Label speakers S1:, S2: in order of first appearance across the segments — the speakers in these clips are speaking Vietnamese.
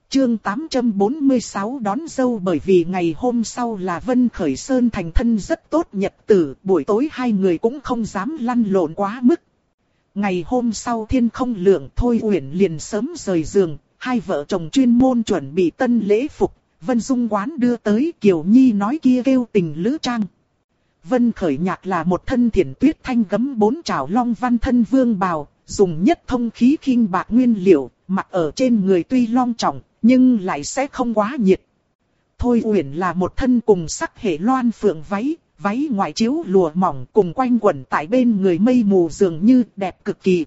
S1: Chương 846 đón dâu. Bởi vì ngày hôm sau là Vân Khởi Sơn thành thân rất tốt nhật tử, buổi tối hai người cũng không dám lăn lộn quá mức. Ngày hôm sau thiên không lượng, Thôi Uyển liền sớm rời giường, hai vợ chồng chuyên môn chuẩn bị tân lễ phục, Vân Dung quán đưa tới. Kiều Nhi nói kia kêu tình lữ trang. Vân Khởi Nhạc là một thân thiển tuyết thanh gấm 4 trảo long văn thân vương bào, dùng nhất thông khí khinh bạc nguyên liệu, mặc ở trên người tuy long trọng, nhưng lại sẽ không quá nhiệt. Thôi Uyển là một thân cùng sắc hệ loan phượng váy, váy ngoại chiếu lụa mỏng cùng quanh quẩn tại bên người mây mù dường như đẹp cực kỳ.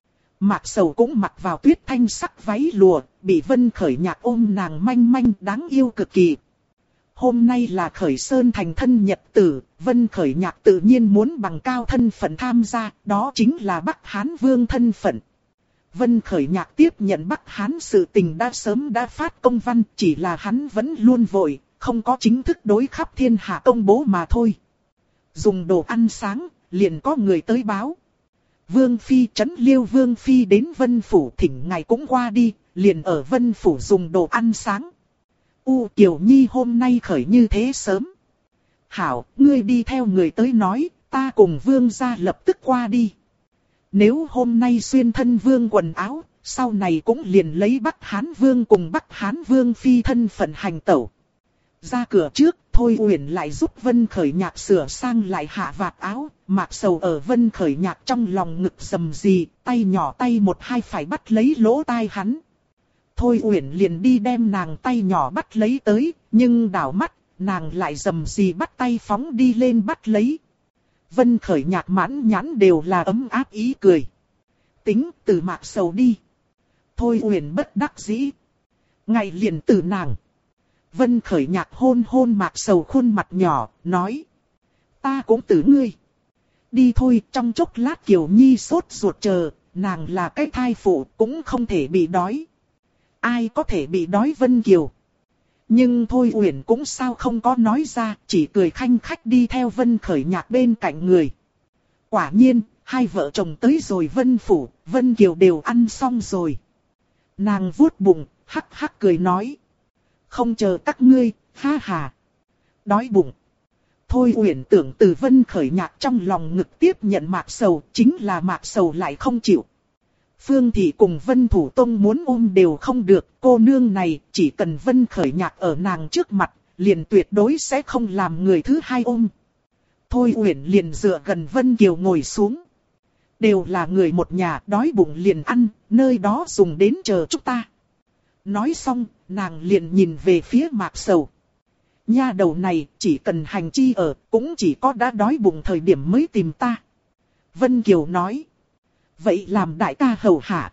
S1: Mạc Sầu cũng mặc vào tuyết thanh sắc váy lụa, bị Vân Khởi Nhạc ôm nàng manh manh đáng yêu cực kỳ. Hôm nay là Khởi Sơn thành thân nhật tử, Vân Khởi Nhạc tự nhiên muốn bằng cao thân phận tham gia, đó chính là Bắc Hán Vương thân phận. Vân Khởi Nhạc tiếp nhận Bắc Hán sự tình đã sớm đã phát công văn, chỉ là hắn vẫn luôn vội, không có chính thức đối khắp thiên hạ công bố mà thôi. Dùng đồ ăn sáng, liền có người tới báo. Vương Phi Trấn Liêu Vương Phi đến Vân Phủ thỉnh ngài cũng qua đi, liền ở Vân Phủ dùng đồ ăn sáng. Kiều Nhi hôm nay khởi như thế sớm. Hảo, ngươi đi theo người tới nói, ta cùng Vương gia lập tức qua đi. Nếu hôm nay xuyên thân Vương quần áo, sau này cũng liền lấy Bắc Hán Vương cùng Bắc Hán Vương Phi thân phận hành tẩu. Ra cửa trước, Thôi Uyển lại giúp Vân Khởi Nhạc sửa sang lại hạ vạt áo, Mạc Sầu ở Vân Khởi Nhạc trong lòng ngực rầm rì, tay nhỏ tay một hai phải bắt lấy lỗ tai hắn. Thôi Uyển liền đi đem nàng tay nhỏ bắt lấy tới, nhưng đảo mắt, nàng lại rầm rì bắt tay phóng đi lên bắt lấy. Vân Khởi Nhạc mãn nhãn đều là ấm áp ý cười. Tính từ Mạc Sầu đi. Thôi Uyển bất đắc dĩ. Ngày liền từ nàng. Vân Khởi Nhạc hôn hôn Mạc Sầu khuôn mặt nhỏ, nói. Ta cũng từ ngươi. Đi thôi, trong chốc lát Kiều Nhi sốt ruột chờ, nàng là cái thai phụ cũng không thể bị đói. Ai có thể bị đói Vân Kiều. Nhưng Thôi Uyển cũng sao không có nói ra, chỉ cười khanh khách đi theo Vân Khởi Nhạc bên cạnh người. Quả nhiên, hai vợ chồng tới rồi Vân Phủ, Vân Kiều đều ăn xong rồi. Nàng vuốt bụng, hắc hắc cười nói. Không chờ các ngươi, ha ha. Đói bụng. Thôi Uyển tưởng từ Vân Khởi Nhạc trong lòng ngực tiếp nhận Mạc Sầu, chính là Mạc Sầu lại không chịu. Phương Thị cùng Vân Thủ Tông muốn ôm đều không được, cô nương này chỉ cần Vân Khởi Nhạc ở nàng trước mặt, liền tuyệt đối sẽ không làm người thứ hai ôm. Thôi Uyển liền dựa gần Vân Kiều ngồi xuống. Đều là người một nhà, đói bụng liền ăn, nơi đó dùng đến chờ chúng ta. Nói xong, nàng liền nhìn về phía Mạc Sầu. Nha đầu này chỉ cần hành chi ở, cũng chỉ có đã đói bụng thời điểm mới tìm ta. Vân Kiều nói. Vậy làm đại ca hầu hạ.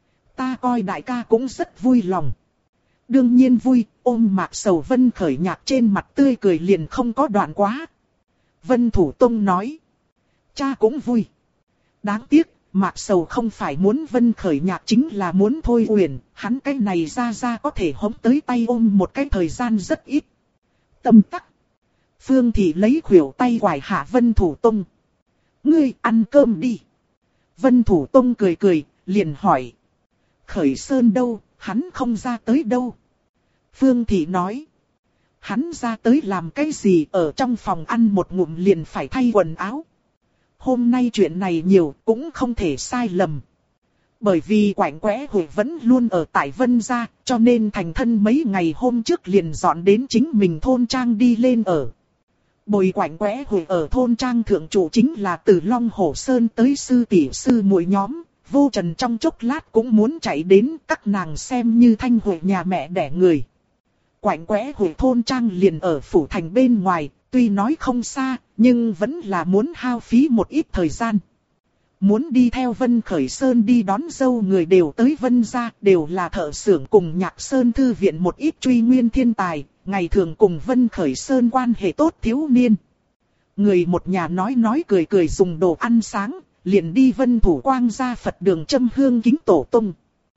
S1: Ta coi đại ca cũng rất vui lòng. Đương nhiên vui, ôm Mạc Sầu Vân Khởi Nhạc trên mặt tươi cười liền không có đoạn quá. Vân Thủ Tông nói. Cha cũng vui. Đáng tiếc, Mạc Sầu không phải muốn Vân Khởi Nhạc chính là muốn Thôi Uyển. Hắn cái này ra có thể hống tới tay ôm một cái thời gian rất ít. Tâm tắc. Phương Thị lấy khuỷu tay quải hạ Vân Thủ Tông. Ngươi ăn cơm đi. Vân Thủ Tông cười cười, liền hỏi. Khởi Sơn đâu, hắn không ra tới đâu. Phương Thị nói. Hắn ra tới làm cái gì ở trong phòng ăn một ngụm liền phải thay quần áo. Hôm nay chuyện này nhiều cũng không thể sai lầm. Bởi vì Quạnh Quẽ Huệ vẫn luôn ở tại Vân gia, cho nên thành thân mấy ngày hôm trước liền dọn đến chính mình thôn trang đi lên ở. Bồi Quạnh Quẽ Huệ ở thôn trang thượng trụ chính là từ Long Hổ Sơn tới sư tỷ sư muội nhóm, Vô Trần trong chốc lát cũng muốn chạy đến các nàng xem như Thanh Huệ nhà mẹ đẻ người. Quạnh Quẽ Huệ thôn trang liền ở phủ thành bên ngoài, tuy nói không xa, nhưng vẫn là muốn hao phí một ít thời gian. Muốn đi theo Vân Khởi Sơn đi đón dâu người đều tới Vân gia, đều là thợ xưởng cùng Nhạc Sơn thư viện một ít truy nguyên thiên tài, ngày thường cùng Vân Khởi Sơn quan hệ tốt thiếu niên. Người một nhà nói cười cười dùng đồ ăn sáng, liền đi Vân Thủ Quang ra Phật đường châm hương kính tổ tông.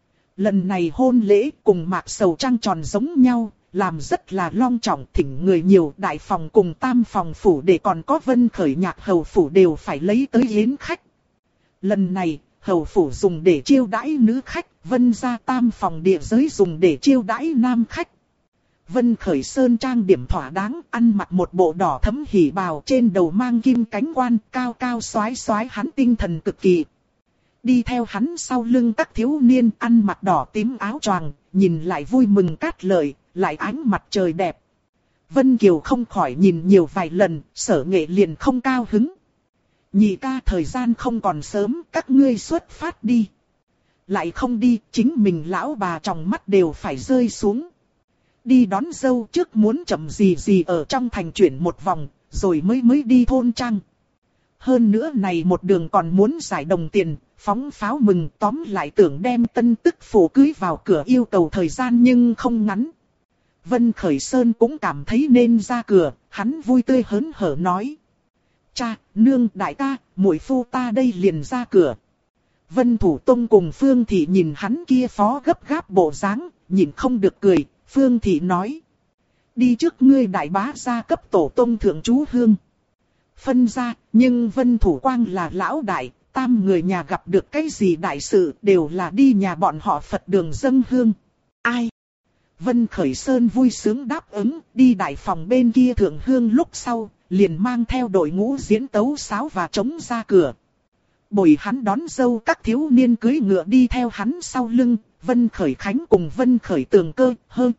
S1: Lần này hôn lễ cùng Mạc Sầu trăng tròn giống nhau, làm rất là long trọng, thỉnh người nhiều, đại phòng cùng tam phòng phủ để còn có Vân Khởi Nhạc hầu phủ đều phải lấy tới yến khách. Lần này, hầu phủ dùng để chiêu đãi nữ khách, Vân gia tam phòng địa giới dùng để chiêu đãi nam khách. Vân Khởi Sơn trang điểm thỏa đáng, ăn mặc một bộ đỏ thẫm hỉ bào, trên đầu mang kim cánh quan, cao cao xoái xoái, hắn tinh thần cực kỳ. Đi theo hắn sau lưng các thiếu niên ăn mặc đỏ tím áo choàng, nhìn lại vui mừng cát lợi, lại ánh mặt trời đẹp. Vân Kiều không khỏi nhìn nhiều vài lần, Sở Nghệ liền không cao hứng. Nhị ca, thời gian không còn sớm, các ngươi xuất phát đi. Lại không đi, chính mình lão bà trong mắt đều phải rơi xuống. Đi đón dâu trước muốn chậm gì ở trong thành chuyển một vòng, rồi mới đi thôn trang. Hơn nữa này một đường còn muốn giải đồng tiền, phóng pháo mừng, tóm lại tưởng đem tân tức phụ cưới vào cửa, yêu cầu thời gian nhưng không ngắn. Vân Khởi Sơn cũng cảm thấy nên ra cửa, hắn vui tươi hớn hở nói. Cha, nương, đại ca, muội phu ta đây liền ra cửa. Vân Thủ Tông cùng Phương Thị nhìn hắn kia phó gấp gáp bộ dáng, nhìn không được cười. Phương Thị nói. Đi trước ngươi đại bá gia cấp tổ tông thượng chú hương. Phân ra, nhưng Vân Thủ Quang là lão đại, tam người nhà gặp được cái gì đại sự đều là đi nhà bọn họ Phật đường dâng hương. Ai? Vân Khởi Sơn vui sướng đáp ứng, đi đại phòng bên kia thượng hương lúc sau, liền mang theo đội ngũ diễn tấu sáo và trống ra cửa. Bồi hắn đón dâu các thiếu niên cưỡi ngựa đi theo hắn sau lưng, Vân Khởi Khánh cùng Vân Khởi Tường Cơ,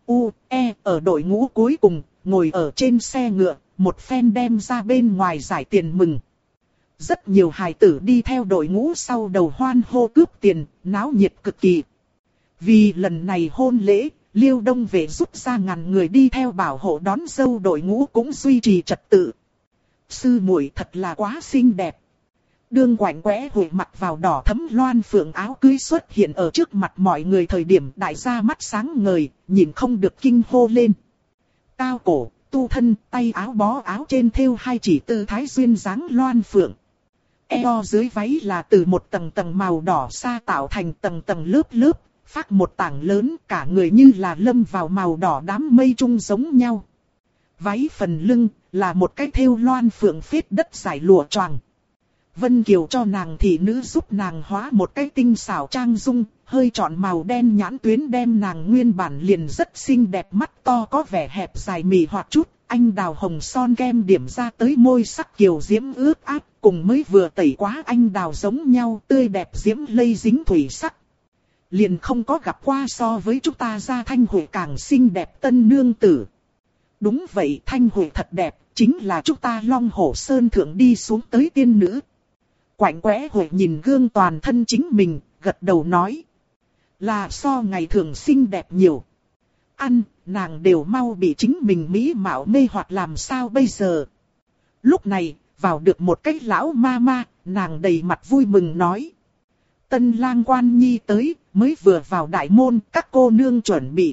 S1: ở đội ngũ cuối cùng, ngồi ở trên xe ngựa, một phen đem ra bên ngoài giải tiền mừng. Rất nhiều hài tử đi theo đội ngũ sau đầu hoan hô cướp tiền, náo nhiệt cực kỳ. Vì lần này hôn lễ, Liêu Đông Vệ rút ra ngàn người đi theo bảo hộ đón dâu, đội ngũ cũng duy trì trật tự. Sư muội thật là quá xinh đẹp. Đương Quạnh Quẽ Huệ mặc vào đỏ thẫm loan phượng áo cưới xuất hiện ở trước mặt mọi người thời điểm, đại gia mắt sáng ngời, nhìn không được kinh hô lên. Cao cổ, tu thân, tay áo bó áo trên thêu hai chỉ tư thái duyên dáng loan phượng. Eo dưới váy là từ một tầng tầng màu đỏ sa tạo thành tầng tầng lớp lớp, phát một tảng lớn, cả người như là lâm vào màu đỏ đám mây trung giống nhau. Váy phần lưng là một cái thêu loan phượng phết đất giải lụa choàng. Vân Kiều cho nàng thị nữ giúp nàng hóa một cái tinh xảo trang dung, hơi chọn màu đen nhãn tuyến đem nàng nguyên bản liền rất xinh đẹp, mắt to có vẻ hẹp dài mì hoặc chút, anh đào hồng son kem điểm ra tới môi sắc kiều diễm ướt át, cùng mới vừa tẩy quá anh đào giống nhau, tươi đẹp diễm lây dính thủy sắc. Liền không có gặp qua so với chúng ta ra Thanh Huệ càng xinh đẹp tân nương tử. Đúng vậy, Thanh Huệ thật đẹp, chính là chúng ta Long Hổ Sơn thượng đi xuống tới tiên nữ. Quạnh Quẽ Huệ nhìn gương toàn thân chính mình, gật đầu nói. Là so ngày thường xinh đẹp nhiều. Ăn, nàng đều mau bị chính mình mỹ mạo mê hoặc, làm sao bây giờ. Lúc này, vào được một cái lão ma ma, nàng đầy mặt vui mừng nói. Tân lang quan nhi tới, mới vừa vào đại môn, các cô nương chuẩn bị.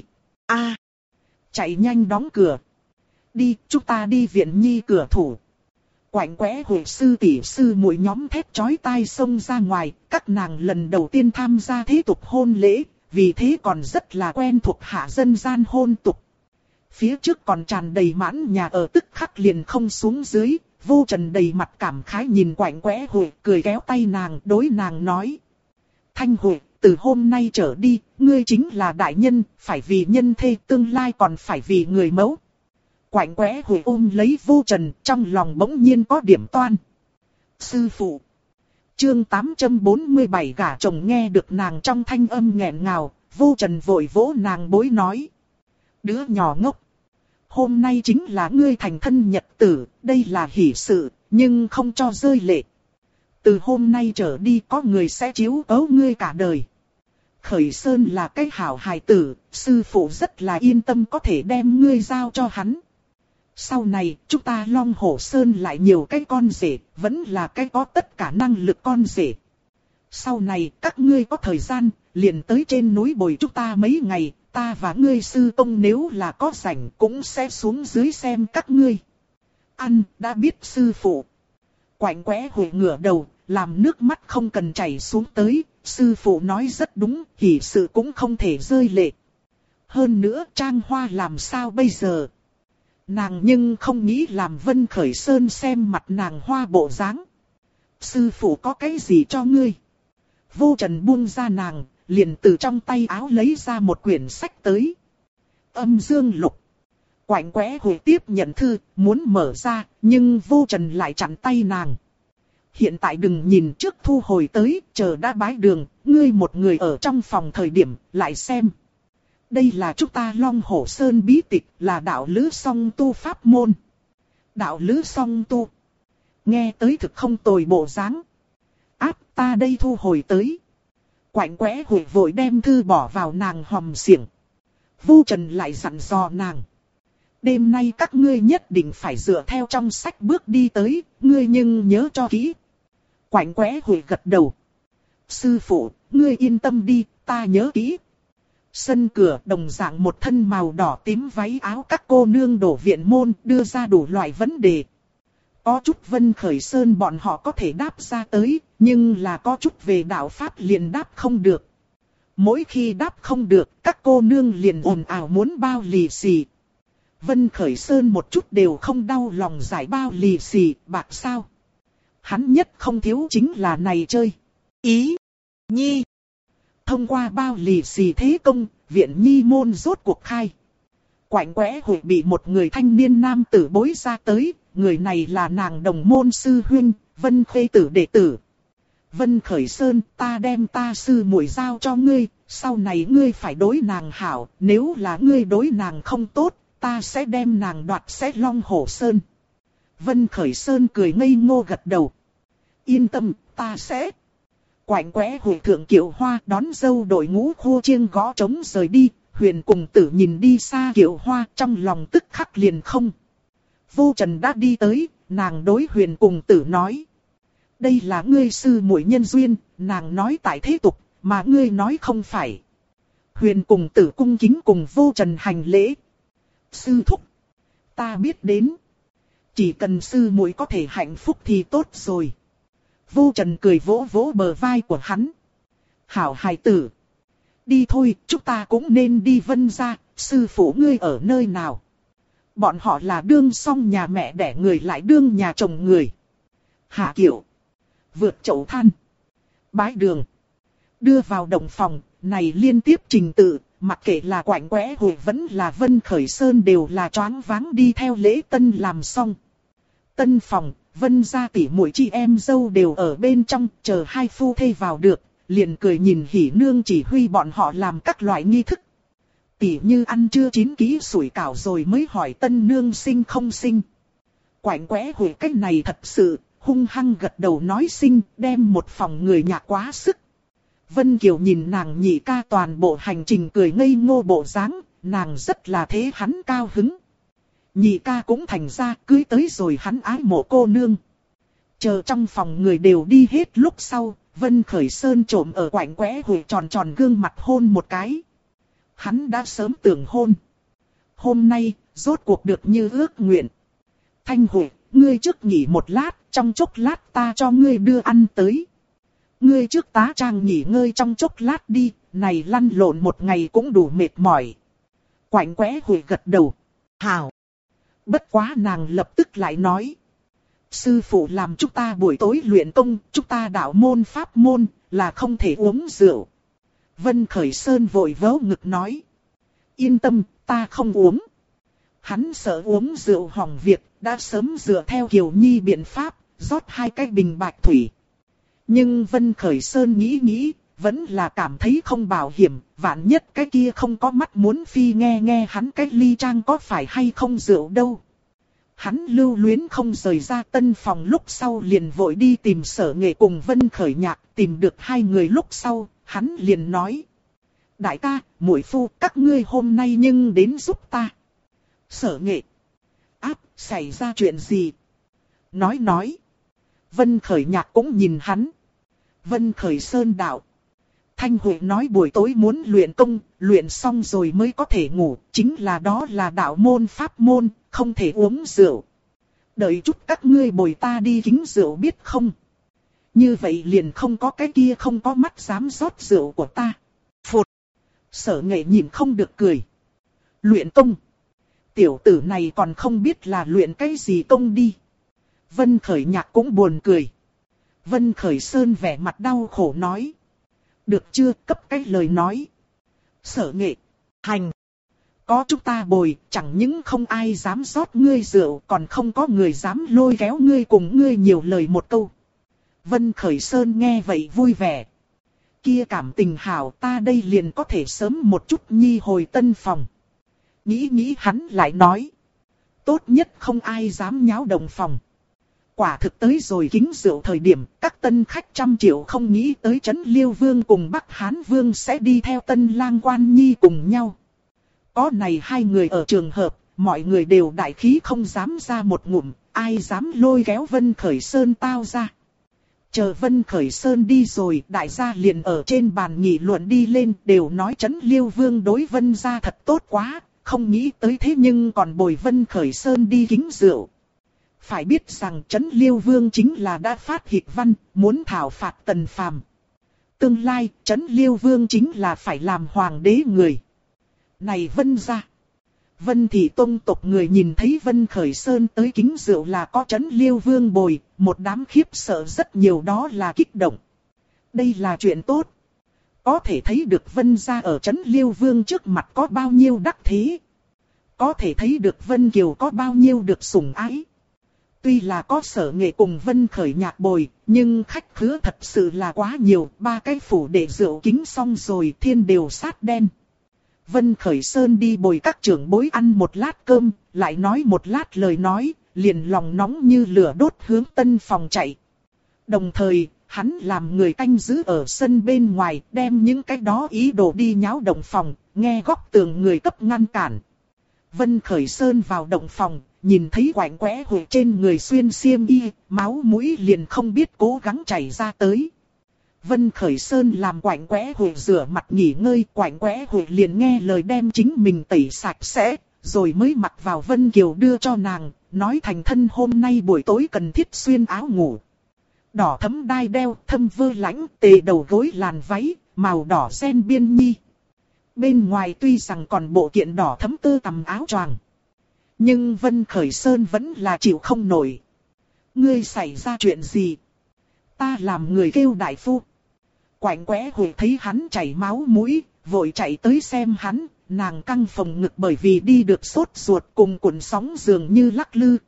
S1: Chạy nhanh đóng cửa. Đi, chúng ta đi viện nhi cửa thủ. Quạnh Quẽ Huệ sư tỷ sư muội nhóm thét chói tai xông ra ngoài, các nàng lần đầu tiên tham gia thế tục hôn lễ, vì thế còn rất là quen thuộc hạ dân gian hôn tục. Phía trước còn tràn đầy mãn nhà ở, tức khắc liền không xuống dưới, Vô Trần đầy mặt cảm khái nhìn Quạnh Quẽ Huệ, cười kéo tay nàng, đối nàng nói. Thanh Huệ, từ hôm nay trở đi, ngươi chính là đại nhân, phải vì nhân thê, tương lai còn phải vì người mẫu. Quạnh Quẽ Huệ ôm lấy Vô Trần, trong lòng bỗng nhiên có điểm toan. Sư phụ. Chương 847 gả chồng. Nghe được nàng trong thanh âm nghẹn ngào, Vô Trần vội vỗ nàng bối nói. Đứa nhỏ ngốc. Hôm nay chính là ngươi thành thân nhật tử, đây là hỷ sự, nhưng không cho rơi lệ. Từ hôm nay trở đi có người sẽ chiếu cố ngươi cả đời. Khởi Sơn là cái hảo hài tử, sư phụ rất là yên tâm có thể đem ngươi giao cho hắn. Sau này, chúng ta Long Hổ Sơn lại nhiều cái con rể, vẫn là cái có tất cả năng lực con rể. Sau này, các ngươi có thời gian, liền tới trên núi bồi chúng ta mấy ngày, ta và ngươi sư tông nếu là có rảnh cũng sẽ xuống dưới xem các ngươi. Ăn, đã biết sư phụ. Quạnh Quẽ Huệ ngửa đầu, làm nước mắt không cần chảy xuống tới, sư phụ nói rất đúng, hỷ sự cũng không thể rơi lệ. Hơn nữa, Trang Hoa làm sao bây giờ? Nàng nhưng không nghĩ làm Vân Khởi Sơn xem mặt nàng hoa bộ dáng. Sư phụ có cái gì cho ngươi? Vô Trần buông ra nàng, liền từ trong tay áo lấy ra một quyển sách tới. Âm Dương Lục. Quạnh Quẽ Huệ tiếp nhận thư, muốn mở ra, nhưng Vô Trần lại chặn tay nàng. Hiện tại đừng nhìn trước, thu hồi tới, chờ đã bái đường, ngươi một người ở trong phòng thời điểm, lại xem. Đây là chúng ta Long Hổ Sơn bí tịch, là đạo lữ song tu pháp môn. Đạo lữ song tu. Nghe tới thực không tồi bộ dáng. Áp, ta đây thu hồi tới. Quạnh Quẽ Huệ vội đem thư bỏ vào nàng hòm xiển. Vô Trần lại dặn dò nàng. Đêm nay các ngươi nhất định phải dựa theo trong sách bước đi tới, ngươi nhưng nhớ cho kỹ. Quạnh Quẽ Huệ gật đầu. Sư phụ, ngươi yên tâm đi, ta nhớ kỹ. Sân cửa đồng dạng một thân màu đỏ tím váy áo các cô nương đổ viện môn đưa ra đủ loại vấn đề. Có chút Vân Khởi Sơn bọn họ có thể đáp ra tới, nhưng là có chút về đạo pháp liền đáp không được. Mỗi khi đáp không được, các cô nương liền ồn ào muốn bao lì xì. Vân Khởi Sơn một chút đều không đau lòng giải bao lì xì, bạc sao. Hắn nhất không thiếu chính là này chơi. Ý, nhi. Thông qua bao lì xì thế công, viện nhi môn rốt cuộc khai. Quạnh Quẽ Huệ bị một người thanh niên nam tử bối ra tới, người này là nàng đồng môn sư huynh, Vân Khê Tử đệ tử. Vân Khởi Sơn, ta đem ta sư muội giao cho ngươi, sau này ngươi phải đối nàng hảo, nếu là ngươi đối nàng không tốt, ta sẽ đem nàng đoạt xét Long Hổ Sơn. Vân Khởi Sơn cười ngây ngô gật đầu. Yên tâm, ta sẽ. Quạnh Quẽ Huệ thượng Kiệu Hoa đón dâu đội ngũ khô chiêng gõ trống rời đi, Huyền cùng tử nhìn đi xa Kiệu Hoa trong lòng tức khắc liền không. Vô Trần đã đi tới, nàng đối Huyền cùng tử nói. Đây là ngươi sư muội nhân duyên, nàng nói tại thế tục, mà ngươi nói không phải. Huyền cùng tử cung kính cùng Vô Trần hành lễ. Sư thúc, ta biết đến. Chỉ cần sư muội có thể hạnh phúc thì tốt rồi. Vô Trần cười vỗ vỗ bờ vai của hắn. Hảo hài tử. Đi thôi, chúng ta cũng nên đi Vân gia, sư phụ ngươi ở nơi nào? Bọn họ là đương song nhà mẹ đẻ người lại đương nhà chồng người. Hạ Kiệu. Vượt chậu than. Bái đường. Đưa vào động phòng, này liên tiếp trình tự, mặc kệ là Quạnh Quẽ Huệ vẫn là Vân Khởi Sơn đều là choáng váng đi theo lễ tân làm xong. Tân phòng, Vân gia tỷ muội chị em dâu đều ở bên trong, chờ hai phu thê vào được, liền cười nhìn hỉ nương chỉ huy bọn họ làm các loại nghi thức. Tỷ như ăn chưa chín ký sủi cảo rồi mới hỏi tân nương sinh không sinh. Quạnh Quẽ Huệ cách này thật sự, hung hăng gật đầu nói sinh, đem một phòng người nhạc quá sức. Vân Kiều nhìn nàng nhị ca toàn bộ hành trình cười ngây ngô bộ dáng, nàng rất là thế hắn cao hứng. Nhị ca cũng thành ra cưới tới rồi hắn ái mộ cô nương. Chờ trong phòng người đều đi hết lúc sau, Vân Khởi Sơn trộm ở Quạnh Quẽ Huệ tròn tròn gương mặt hôn một cái. Hắn đã sớm tưởng hôn. Hôm nay, rốt cuộc được như ước nguyện. Thanh Huệ, ngươi trước nghỉ một lát, trong chốc lát ta cho ngươi đưa ăn tới. Ngươi trước tá trang nghỉ ngơi trong chốc lát đi, này lăn lộn một ngày cũng đủ mệt mỏi. Quạnh Quẽ Huệ gật đầu. Hảo. Bất quá nàng lập tức lại nói. Sư phụ làm chúng ta buổi tối luyện công, chúng ta đạo môn pháp môn, là không thể uống rượu. Vân Khởi Sơn vội vớ ngực nói. Yên tâm, ta không uống. Hắn sợ uống rượu hỏng việc, đã sớm dựa theo Kiều Nhi biện pháp, rót 2 cái bình bạch thủy. Nhưng Vân Khởi Sơn nghĩ, vẫn là cảm thấy không bảo hiểm, vạn nhất cái kia không có mắt muốn phi nghe hắn cái ly trang có phải hay không rượu đâu. Hắn lưu luyến không rời ra tân phòng lúc sau liền vội đi tìm Sở Nghệ cùng Vân Khởi Nhạc, tìm được 2 người lúc sau, hắn liền nói. Đại ca, muội phu, các ngươi hôm nay nhưng đến giúp ta. Sở Nghệ. Áp, xảy ra chuyện gì? Nói. Vân Khởi Nhạc cũng nhìn hắn. Vân Khởi Sơn đạo. Thanh Huệ nói buổi tối muốn luyện công, luyện xong rồi mới có thể ngủ, chính là đó là đạo môn pháp môn, không thể uống rượu. Đợi chút các ngươi bồi ta đi kính rượu biết không? Như vậy liền không có cái kia không có mắt dám rót rượu của ta. Phụt! Sở Nghệ nhìn không được cười. Luyện công! Tiểu tử này còn không biết là luyện cái gì công đi. Vân Khởi Nhạc cũng buồn cười. Vân Khởi Sơn vẻ mặt đau khổ nói. Được chưa, cấp cái lời nói. Sở Nghệ, hành. Có chúng ta bồi, chẳng những không ai dám rót ngươi rượu, còn không có người dám lôi kéo ngươi cùng ngươi nhiều lời một câu. Vân Khởi Sơn nghe vậy vui vẻ. Kia cảm tình hảo, ta đây liền có thể sớm một chút nhi hồi tân phòng. Nghĩ hắn lại nói. Tốt nhất không ai dám nháo động phòng. Quả thực tới rồi kính rượu thời điểm, các tân khách trăm triệu không nghĩ tới Trấn Liêu Vương cùng Bắc Hán Vương sẽ đi theo Tân Lang Quan Nhi cùng nhau. Có này hai người ở trường hợp, mọi người đều đại khí không dám ra một ngụm, ai dám lôi kéo Vân Khởi Sơn tao ra. Chờ Vân Khởi Sơn đi rồi, đại gia liền ở trên bàn nghị luận đi lên, đều nói Trấn Liêu Vương đối Vân gia thật tốt quá, không nghĩ tới thế nhưng còn bồi Vân Khởi Sơn đi kính rượu. Phải biết rằng Trấn Liêu Vương chính là đã phát hịch văn, muốn thảo phạt Tần Phàm. Tương lai, Trấn Liêu Vương chính là phải làm hoàng đế người. Này Vân gia, Vân thị tông tộc người nhìn thấy Vân Khởi Sơn tới kính rượu là có Trấn Liêu Vương bồi, một đám khiếp sợ rất nhiều, đó là kích động. Đây là chuyện tốt. Có thể thấy được Vân gia ở Trấn Liêu Vương trước mặt có bao nhiêu đắc thế. Có thể thấy được Vân Kiều có bao nhiêu được sủng ái. Tuy là có Sở Nghệ cùng Vân Khởi nhạc bồi, nhưng khách khứa thật sự là quá nhiều, ba cái phủ để rượu kính xong rồi thiên đều sát đen. Vân Khởi Sơn đi bồi các trưởng bối ăn một lát cơm, lại nói một lát lời nói, liền lòng nóng như lửa đốt hướng tân phòng chạy. Đồng thời, hắn làm người canh giữ ở sân bên ngoài, đem những cái đó ý đồ đi nháo động phòng, nghe góc tường người cấp ngăn cản. Vân Khởi Sơn vào động phòng, nhìn thấy quạnh quẽ Huệ trên người xuyên xiêm y, máu mũi liền không biết cố gắng chảy ra tới. Vân Khởi Sơn làm quạnh quẽ Huệ rửa mặt nghỉ ngơi, quạnh quẽ Huệ liền nghe lời đem chính mình tẩy sạch sẽ, rồi mới mặc vào Vân Kiều đưa cho nàng, nói thành thân hôm nay buổi tối cần thiết xuyên áo ngủ. Đỏ thấm đai đeo, thâm vơ lãnh, tề đầu gối làn váy, màu đỏ sen biên nhi. Bên ngoài tuy rằng còn bộ kiện đỏ thấm tơ tằm áo choàng, nhưng Vân Khởi Sơn vẫn là chịu không nổi. Ngươi xảy ra chuyện gì? Ta làm người kêu đại phu. Quạnh quẽ Huệ thấy hắn chảy máu mũi, vội chạy tới xem hắn, nàng căng phồng ngực bởi vì đi được sốt ruột cùng cuộn sóng dường như lắc lư.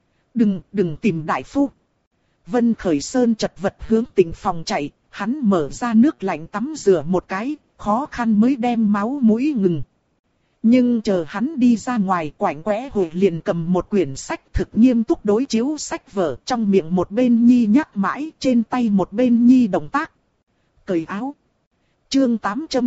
S1: Đừng tìm đại phu. Vân Khởi Sơn chật vật hướng tỉnh phòng chạy, hắn mở ra nước lạnh tắm rửa một cái, khó khăn mới đem máu mũi ngừng. Nhưng chờ hắn đi ra ngoài, quạnh quẽ Huệ liền cầm một quyển sách thực nghiêm túc đối chiếu sách vở, trong miệng một bên nhi nhắc mãi, trên tay một bên nhi động tác. Cởi áo. Chương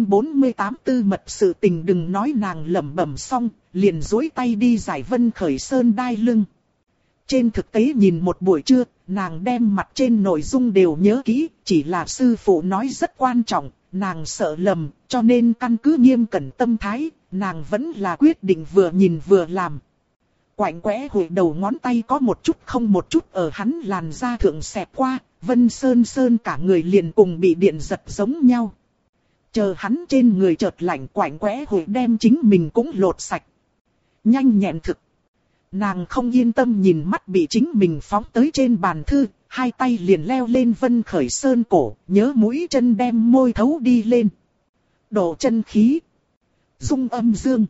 S1: 848 tư mật sự tình, đừng nói, nàng lẩm bẩm xong, liền duỗi tay đi giải Vân Khởi Sơn đai lưng. Trên thực tế nhìn một buổi trưa, nàng đem mặt trên nội dung đều nhớ kỹ, chỉ là sư phụ nói rất quan trọng, nàng sợ lầm, cho nên căn cứ nghiêm cẩn tâm thái, nàng vẫn là quyết định vừa nhìn vừa làm. Quạnh quẽ Huệ đầu ngón tay có một chút không một chút ở hắn làn da thượng xẹt qua, Vân Sơn cả người liền cùng bị điện giật giống nhau. Chờ hắn trên người chợt lạnh, quạnh quẽ Huệ đem chính mình cũng lột sạch. Nhanh nhẹn thực. Nàng không yên tâm nhìn mắt bị chính mình phóng tới trên bàn thư, hai tay liền leo lên Vân Khởi Sơn cổ, nhớ mũi chân đem môi thấu đi lên. Độ chân khí. Dung âm dương.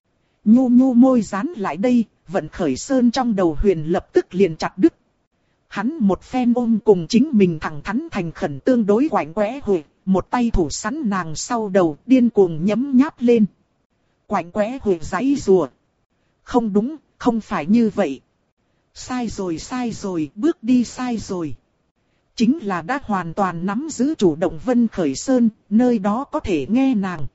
S1: Nhu môi dán lại đây, Vân Khởi Sơn trong đầu huyền lập tức liền chặt đứt. Hắn một phen ôm cùng chính mình thẳng thắn thành khẩn tương đối quạnh quẽ Huệ, một tay thủ sẵn nàng sau đầu, điên cuồng nhấm nháp lên. Quạnh quẽ Huệ giãy giụa. Không đúng, không phải như vậy. Sai rồi, bước đi sai rồi. Chính là đã hoàn toàn nắm giữ chủ động Vân Khởi Sơn, nơi đó có thể nghe nàng.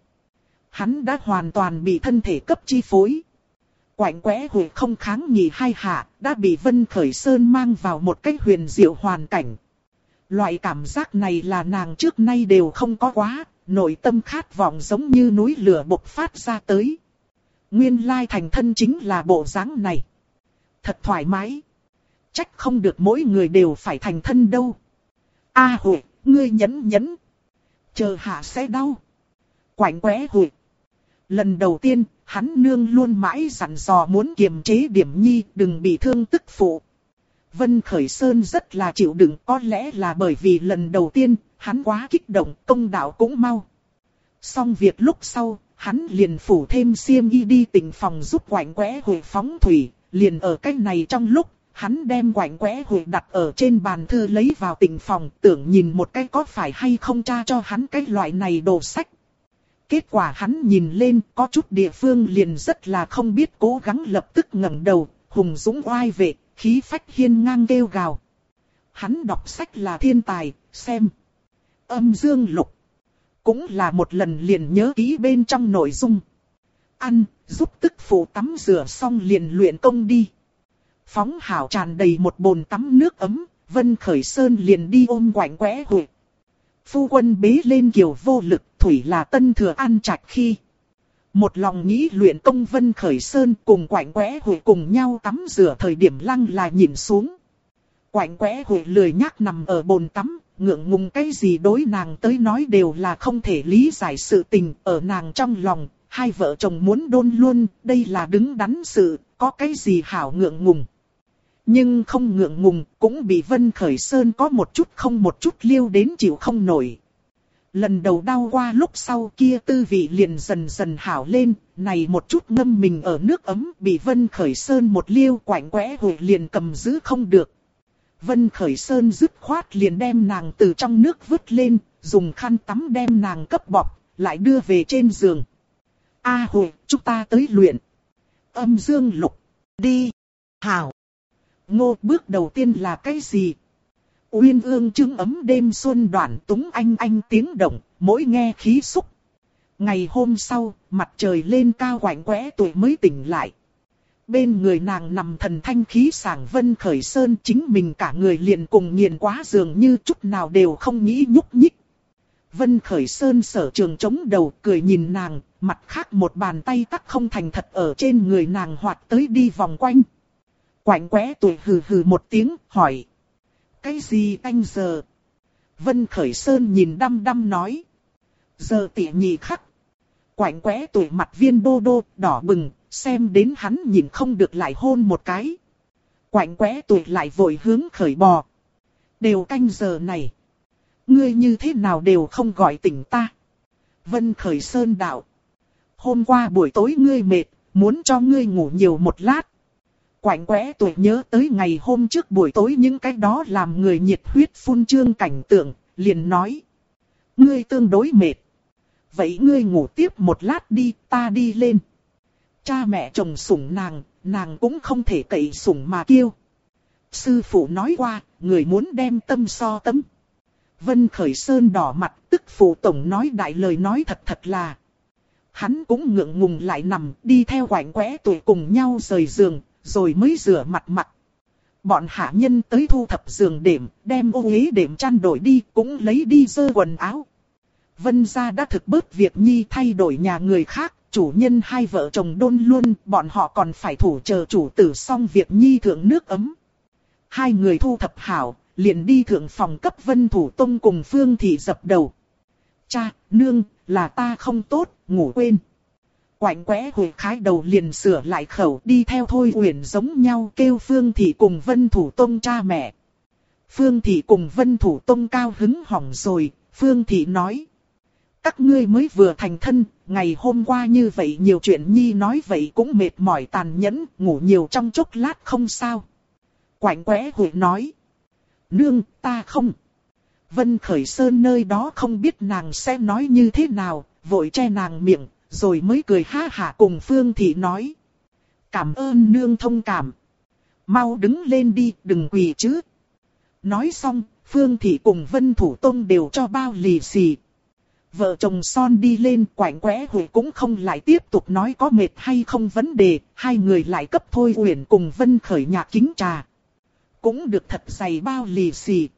S1: Hắn đã hoàn toàn bị thân thể cấp chi phối. Quạnh quẽ Huệ không kháng nghị hai hạ, đã bị Vân Khởi Sơn mang vào một cái huyền diệu hoàn cảnh. Loại cảm giác này là nàng trước nay đều không có quá, nội tâm khát vọng giống như núi lửa bộc phát ra tới. Nguyên lai thành thân chính là bộ dáng này. Thật thoải mái. Trách không được mỗi người đều phải thành thân đâu. A Huệ, ngươi nhẫn. Chờ hạ sẽ đau. Quạnh quẽ Huệ. Lần đầu tiên, hắn nương luôn mãi dặn dò muốn kiềm chế điểm nhi, đừng bị thương tức phụ. Vân Khởi Sơn rất là chịu đựng, có lẽ là bởi vì lần đầu tiên, hắn quá kích động, công đạo cũng mau. Xong việc lúc sau, hắn liền phủ thêm xiêm y đi Tịnh phòng giúp Quạnh Quẽ Huệ phóng thủy, liền ở cái này trong lúc, hắn đem Quạnh Quẽ Huệ đặt ở trên bàn thư lấy vào Tịnh phòng, tưởng nhìn một cái có phải hay không tra cho hắn cái loại này đồ sách. Kết quả hắn nhìn lên, có chút địa phương liền rất là không biết, cố gắng lập tức ngẩng đầu, hùng dũng oai vệ, khí phách hiên ngang kêu gào. Hắn đọc sách là thiên tài, xem. Âm dương lục. Cũng là một lần liền nhớ kỹ bên trong nội dung. Ăn, giúp tức phụ tắm rửa xong liền luyện công đi. Phóng hảo tràn đầy một bồn tắm nước ấm, Vân Khởi Sơn liền đi ôm Quạnh Quẽ Huệ. Phu quân bế lên Kiều vô lực, thủy là tân thừa an trạch khi. Một lòng nghĩ luyện công, Vân Khởi Sơn cùng Quạnh Quẽ Huệ cùng nhau tắm rửa, thời điểm lăng là nhìn xuống. Quạnh Quẽ Huệ lười nhác nằm ở bồn tắm, ngượng ngùng cái gì đối nàng tới nói đều là không thể lý giải sự tình, ở nàng trong lòng, hai vợ chồng muốn đôn luôn, đây là đứng đắn sự, có cái gì hảo ngượng ngùng. Nhưng không ngượng ngùng, cũng bị Vân Khởi Sơn có một chút không một chút liêu đến chịu không nổi. Lần đầu đau qua lúc sau kia tư vị liền dần dần hảo lên, này một chút ngâm mình ở nước ấm, bị Vân Khởi Sơn một liêu, Quạnh Quẽ Huệ liền cầm giữ không được. Vân Khởi Sơn dứt khoát liền đem nàng từ trong nước vứt lên, dùng khăn tắm đem nàng cấp bọc, lại đưa về trên giường. A Huệ, chúng ta tới luyện. Âm dương lục. Đi. Hảo. Ngô, bước đầu tiên là cái gì? Uyên ương trưng ấm đêm xuân đoạn túng anh tiếng động, mỗi nghe khí xúc. Ngày hôm sau, mặt trời lên cao, Quạnh Quẽ tuổi mới tỉnh lại. Bên người nàng nằm thần thanh khí sảng Vân Khởi Sơn, chính mình cả người liền cùng nghiền quá dường như chút nào đều không nghĩ nhúc nhích. Vân Khởi Sơn sở trường chống đầu cười nhìn nàng, mặt khác một bàn tay tắc không thành thật ở trên người nàng hoạt tới đi vòng quanh. Quạnh Quẽ tuổi hừ hừ một tiếng, hỏi. Cái gì anh giờ? Vân Khởi Sơn nhìn đăm đăm nói. Giờ tỉ nhị khắc. Quạnh Quẽ tuổi mặt viên đô đô, đỏ bừng, xem đến hắn nhìn không được lại hôn một cái. Quạnh Quẽ tuổi lại vội hướng khởi bò. Đều canh giờ này. Ngươi như thế nào đều không gọi tỉnh ta. Vân Khởi Sơn đạo. Hôm qua buổi tối ngươi mệt, muốn cho ngươi ngủ nhiều một lát. Quạnh Quẽ tuổi nhớ tới ngày hôm trước buổi tối những cái đó làm người nhiệt huyết phun trương cảnh tượng, liền nói. Ngươi tương đối mệt. Vậy ngươi ngủ tiếp một lát đi, ta đi lên. Cha mẹ chồng sủng nàng, nàng cũng không thể cậy sủng mà kêu. Sư phụ nói qua, người muốn đem tâm so tấm. Vân Khởi Sơn đỏ mặt, tức phụ tổng nói đại lời nói thật là. Hắn cũng ngượng ngùng lại nằm, đi theo Quạnh Quẽ tuổi cùng nhau rời giường, rồi mới rửa mặt mặc. Bọn hạ nhân tới thu thập giường đệm, đem ô uế đệm chăn đổi đi, cũng lấy đi dơ quần áo. Vân gia đã thực bớt việc nhi thay đổi nhà người khác, chủ nhân hai vợ chồng đôn luôn, bọn họ còn phải thủ chờ chủ tử xong việc nhi thượng nước ấm. Hai người thu thập hảo, liền đi thượng phòng cấp Vân Thủ Tông cùng Phương Thị dập đầu. Cha, nương, là ta không tốt, ngủ quên. Quạnh Quẽ Huệ khái đầu liền sửa lại khẩu, đi theo Thôi Uyển giống nhau kêu Phương Thị cùng Vân Thủ Tông cha mẹ. Phương Thị cùng Vân Thủ Tông cao hứng hỏng rồi, Phương Thị nói. Các ngươi mới vừa thành thân, ngày hôm qua như vậy nhiều chuyện nhi nói vậy cũng mệt mỏi tàn nhẫn, ngủ nhiều trong chốc lát không sao. Quạnh Quẽ Huệ nói. Nương, ta không. Vân Khởi Sơn nơi đó không biết nàng sẽ nói như thế nào, vội che nàng miệng, rồi mới cười ha hả cùng Phương Thị nói. Cảm ơn nương thông cảm. Mau đứng lên đi, đừng quỳ chứ. Nói xong, Phương Thị cùng Vân Thủ Tông đều cho bao lì xì. Vợ chồng son đi lên, Quạnh Quẽ Huệ cũng không lại tiếp tục nói có mệt hay không vấn đề, hai người lại cấp Thôi Uyển cùng Vân Khởi Nhạc kính trà. Cũng được thật dày bao lì xì.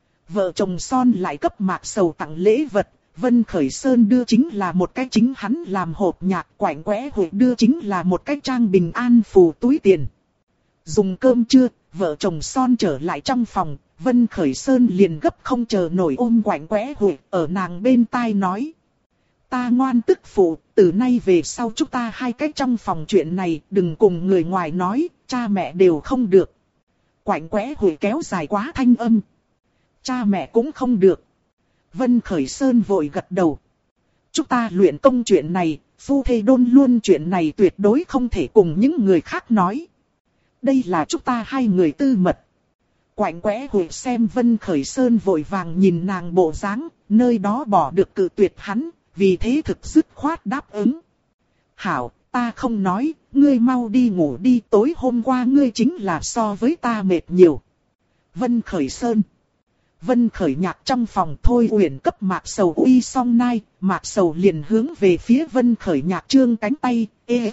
S1: Vợ chồng son lại cấp Mạc Sầu tặng lễ vật, Vân Khởi Sơn đưa chính là một cái chính hắn làm hộp nhạc, Quạnh Quẽ Huệ đưa chính là một cái trang bình an phù túi tiền. Dùng cơm trưa, vợ chồng son trở lại trong phòng, Vân Khởi Sơn liền gấp không chờ nổi ôm Quạnh Quẽ Huệ, ở nàng bên tai nói. Ta ngoan tức phụ, từ nay về sau chúng ta hai cái trong phòng chuyện này, đừng cùng người ngoài nói, cha mẹ đều không được. Quạnh quẽ hủi kéo dài quá thanh âm. Cha mẹ cũng không được. Vân Khởi Sơn vội gật đầu. Chúng ta luyện công chuyện này, phu thê đôn luôn chuyện này tuyệt đối không thể cùng những người khác nói. Đây là chúng ta hai người tư mật. Quạnh quẽ hủi xem Vân Khởi Sơn vội vàng nhìn nàng bộ dáng, nơi đó bỏ được cự tuyệt hắn, vì thế thực dứt khoát đáp ứng. Hảo, ta không nói, ngươi mau đi ngủ đi, tối hôm qua ngươi chính là so với ta mệt nhiều. Vân Khởi Sơn. Vân Khởi Nhạc trong phòng Thôi Uyển cấp Mạc Sầu uy xong nai, Mạc Sầu liền hướng về phía Vân Khởi Nhạc trương cánh tay,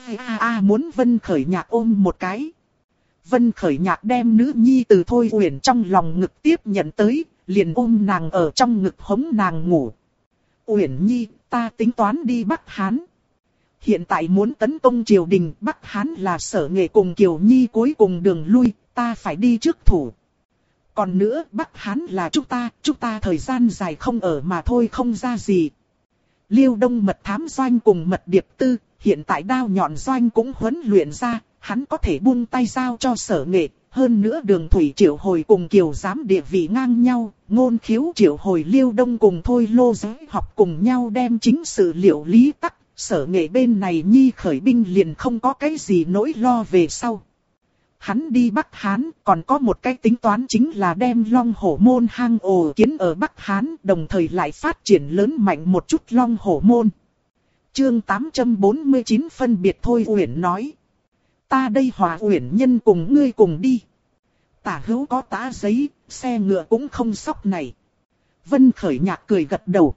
S1: muốn Vân Khởi Nhạc ôm một cái. Vân Khởi Nhạc đem nữ nhi từ Thôi Uyển trong lòng ngực tiếp nhận tới, liền ôm nàng ở trong ngực hống nàng ngủ. Uyển nhi, ta tính toán đi Bắc Hán. Hiện tại muốn tấn công triều đình, Bắc Hán là Sở Nghệ cùng Kiều Nhi cuối cùng đường lui, ta phải đi trước thủ. Còn nữa, Bắc Hán là chúng ta thời gian dài không ở mà thôi không ra gì. Liêu Đông mật thám doanh cùng mật điệp tư, hiện tại đao nhọn doanh cũng huấn luyện ra, hắn có thể buông tay giao cho Sở Nghệ. Hơn nữa Đường Thủy Triệu Hồi cùng Kiều Giám địa vị ngang nhau, Ngôn Khiếu Triệu Hồi Liêu Đông cùng Thôi Lô Giới học cùng nhau đem chính sự liệu lý tắc. Sở Nghệ bên này nhi khởi binh liền không có cái gì nỗi lo về sau. Hắn đi Bắc Hán còn có một cái tính toán chính là đem Long Hổ Môn hang ổ kiến ở Bắc Hán, đồng thời lại phát triển lớn mạnh một chút Long Hổ Môn. Chương 849 phân biệt Thôi Uyển nói. Ta đây Hòa Uyển nhân cùng ngươi cùng đi. Tả hữu có tá giấy, xe ngựa cũng không sóc này. Vân Khởi Nhạc cười gật đầu.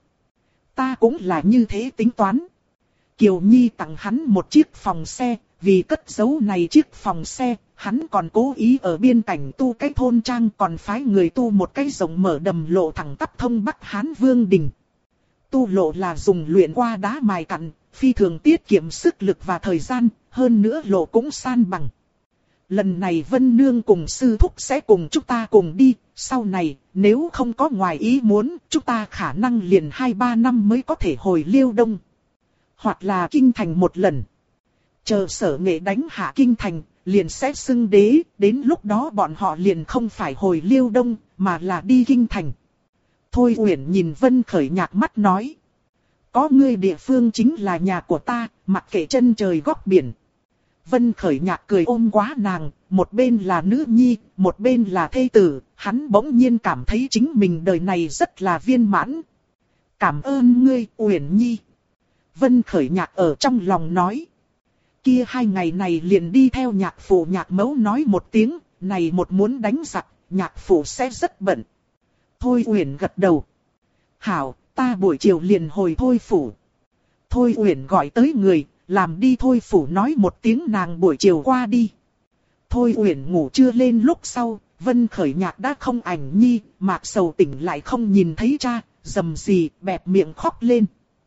S1: Ta cũng là như thế tính toán. Kiều Nhi tặng hắn một chiếc phòng xe, vì cất giấu này chiếc phòng xe, hắn còn cố ý ở biên cảnh tu cái thôn trang, còn phái người tu một cái rộng mở đầm lộ thẳng tắp thông Bắc Hán Vương Đình. Tu lộ là dùng luyện qua đá mài cặn, phi thường tiết kiệm sức lực và thời gian, hơn nữa lộ cũng san bằng. Lần này Vân Nương cùng sư thúc sẽ cùng chúng ta cùng đi, sau này nếu không có ngoài ý muốn, chúng ta khả năng liền 2-3 năm mới có thể hồi Liêu Đông. Hoặc là Kinh Thành một lần. Chờ Sở Nghệ đánh hạ Kinh Thành, liền sẽ xưng đế, đến lúc đó bọn họ liền không phải hồi Liêu Đông, mà là đi Kinh Thành. Thôi Uyển nhìn Vân Khởi Nhạc mắt nói. Có ngươi địa phương chính là nhà của ta, mặc kệ chân trời góc biển. Vân Khởi Nhạc cười ôm quá nàng, một bên là nữ nhi, một bên là thê tử, hắn bỗng nhiên cảm thấy chính mình đời này rất là viên mãn. Cảm ơn ngươi, Uyển nhi. Vân Khởi Nhạc ở trong lòng nói. Kia 2 ngày này liền đi theo nhạc phụ nhạc mẫu nói một tiếng, này một muốn đánh giặc, nhạc phụ sẽ rất bận. Thôi Uyển gật đầu. Hảo, ta buổi chiều liền hồi Thôi phủ. Thôi Uyển gọi tới người, làm đi Thôi phủ nói một tiếng nàng buổi chiều qua đi. Thôi Uyển ngủ trưa lên lúc sau, Vân Khởi Nhạc đã không ảnh nhi, Mạc Sầu tỉnh lại không nhìn thấy cha, rầm rì, bẹp miệng khóc lên.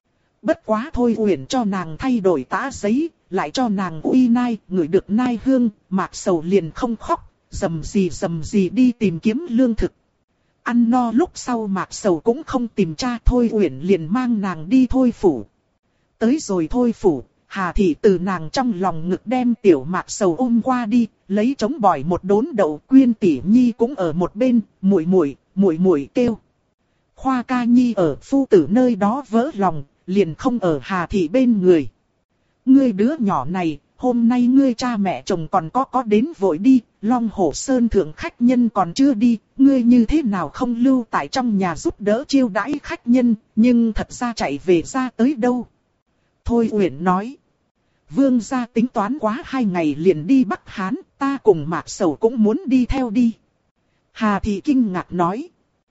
S1: Bất quá Thôi Uyển cho nàng thay đổi tã giấy, lại cho nàng uy nai, ngửi được nai hương, Mạc Sầu liền không khóc, rầm rì đi tìm kiếm lương thực. Ăn no lúc sau Mạc Sầu cũng không tìm cha, Thôi Uyển liền mang nàng đi Thôi phủ. Tới rồi Thôi phủ, Hà Thị từ nàng trong lòng ngực đem tiểu Mạc Sầu ôm qua đi, lấy trống bỏi một đốn đậu, Quyên tỷ nhi cũng ở một bên, muội muội kêu. Khoa Ca Nhi ở phu tử nơi đó vỡ lòng, liền không ở Hà Thị bên người. Ngươi đứa nhỏ này, hôm nay ngươi cha mẹ chồng còn có đến vội đi, Long Hổ Sơn thượng khách nhân còn chưa đi, ngươi như thế nào không lưu tại trong nhà giúp đỡ chiêu đãi khách nhân, nhưng thật ra chạy về ra tới đâu. Thôi Uyển nói, Vương gia tính toán quá 2 ngày liền đi Bắc Hán, ta cùng Mạc Sầu cũng muốn đi theo đi. Hà Thị kinh ngạc nói,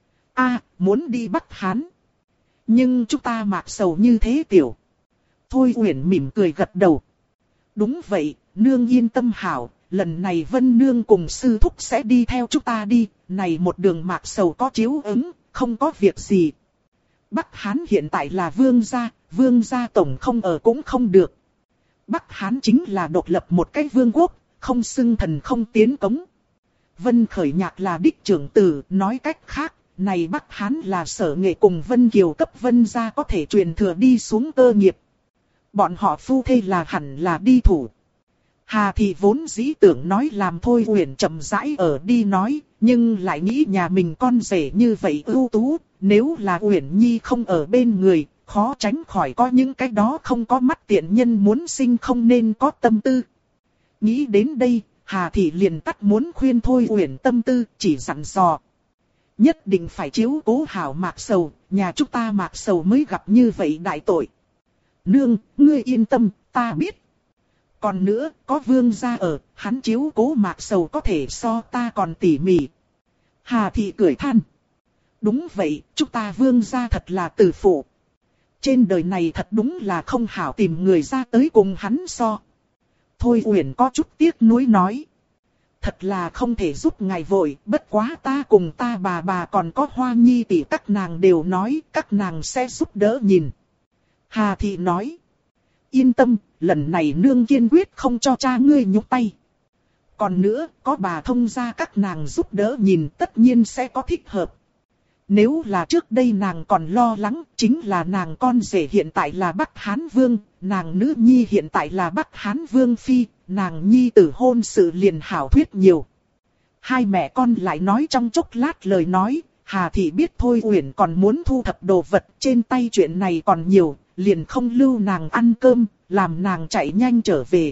S1: muốn đi Bắc Hán. Nhưng chúng ta Mạc Sầu như thế tiểu. Thôi Uyển mỉm cười gật đầu. Đúng vậy, nương yên tâm hảo, lần này Vân Nương cùng sư thúc sẽ đi theo chúng ta đi, này một đường Mạc Sầu có chiếu ứng, không có việc gì. Bắc Hán hiện tại là vương gia tổng không ở cũng không được. Bắc Hán chính là độc lập một cái vương quốc, không xưng thần không tiến cống. Vân Khởi Nhạc là đích trưởng tử, nói cách khác, này Bắc Hán là Sở Nghệ cùng Vân Kiều cấp Vân gia có thể truyền thừa đi xuống cơ nghiệp. Bọn họ phu thê là hẳn là đi thủ. Hà Thị vốn dĩ tưởng nói làm Thôi Uyển chậm rãi ở đi nói, nhưng lại nghĩ nhà mình con rể như vậy ưu tú, nếu là Uyển Nhi không ở bên người, khó tránh khỏi có những cái đó không có mắt tiện nhân muốn sinh không nên có tâm tư. Nghĩ đến đây, Hà Thị liền tắt muốn khuyên Thôi Uyển tâm tư, chỉ dặn dò. Nhất định phải chiếu cố hảo Mạc Sầu, nhà chúng ta Mạc Sầu mới gặp như vậy đại tội. Nương, ngươi yên tâm, ta biết. Còn nữa, có Vương gia ở, hắn chiếu cố Mạc Sầu có thể so ta còn tỉ mỉ. Hà Thị cười than. Đúng vậy, chúng ta Vương gia thật là tử phụ. Trên đời này thật đúng là không hảo tìm người ra tới cùng hắn so. Thôi Uyển có chút tiếc nuối nói. Thật là không thể giúp ngài vội, bất quá ta cùng ta bà còn có Hoa Nhi tỷ các nàng đều nói các nàng sẽ giúp đỡ nhìn. Hà Thị nói. Yên tâm, lần này nương kiên quyết không cho cha ngươi nhúc tay. Còn nữa, có bà thông gia các nàng giúp đỡ nhìn tất nhiên sẽ có thích hợp. Nếu là trước đây nàng còn lo lắng, chính là nàng con rể hiện tại là Bắc Hán Vương, nàng nữ nhi hiện tại là Bắc Hán Vương Phi, nàng nhi tử hôn sự liền hảo thuyết nhiều. Hai mẹ con lại nói trong chốc lát lời nói, Hà Thị biết Thôi Uyển còn muốn thu thập đồ vật trên tay chuyện này còn nhiều, liền không lưu nàng ăn cơm, làm nàng chạy nhanh trở về.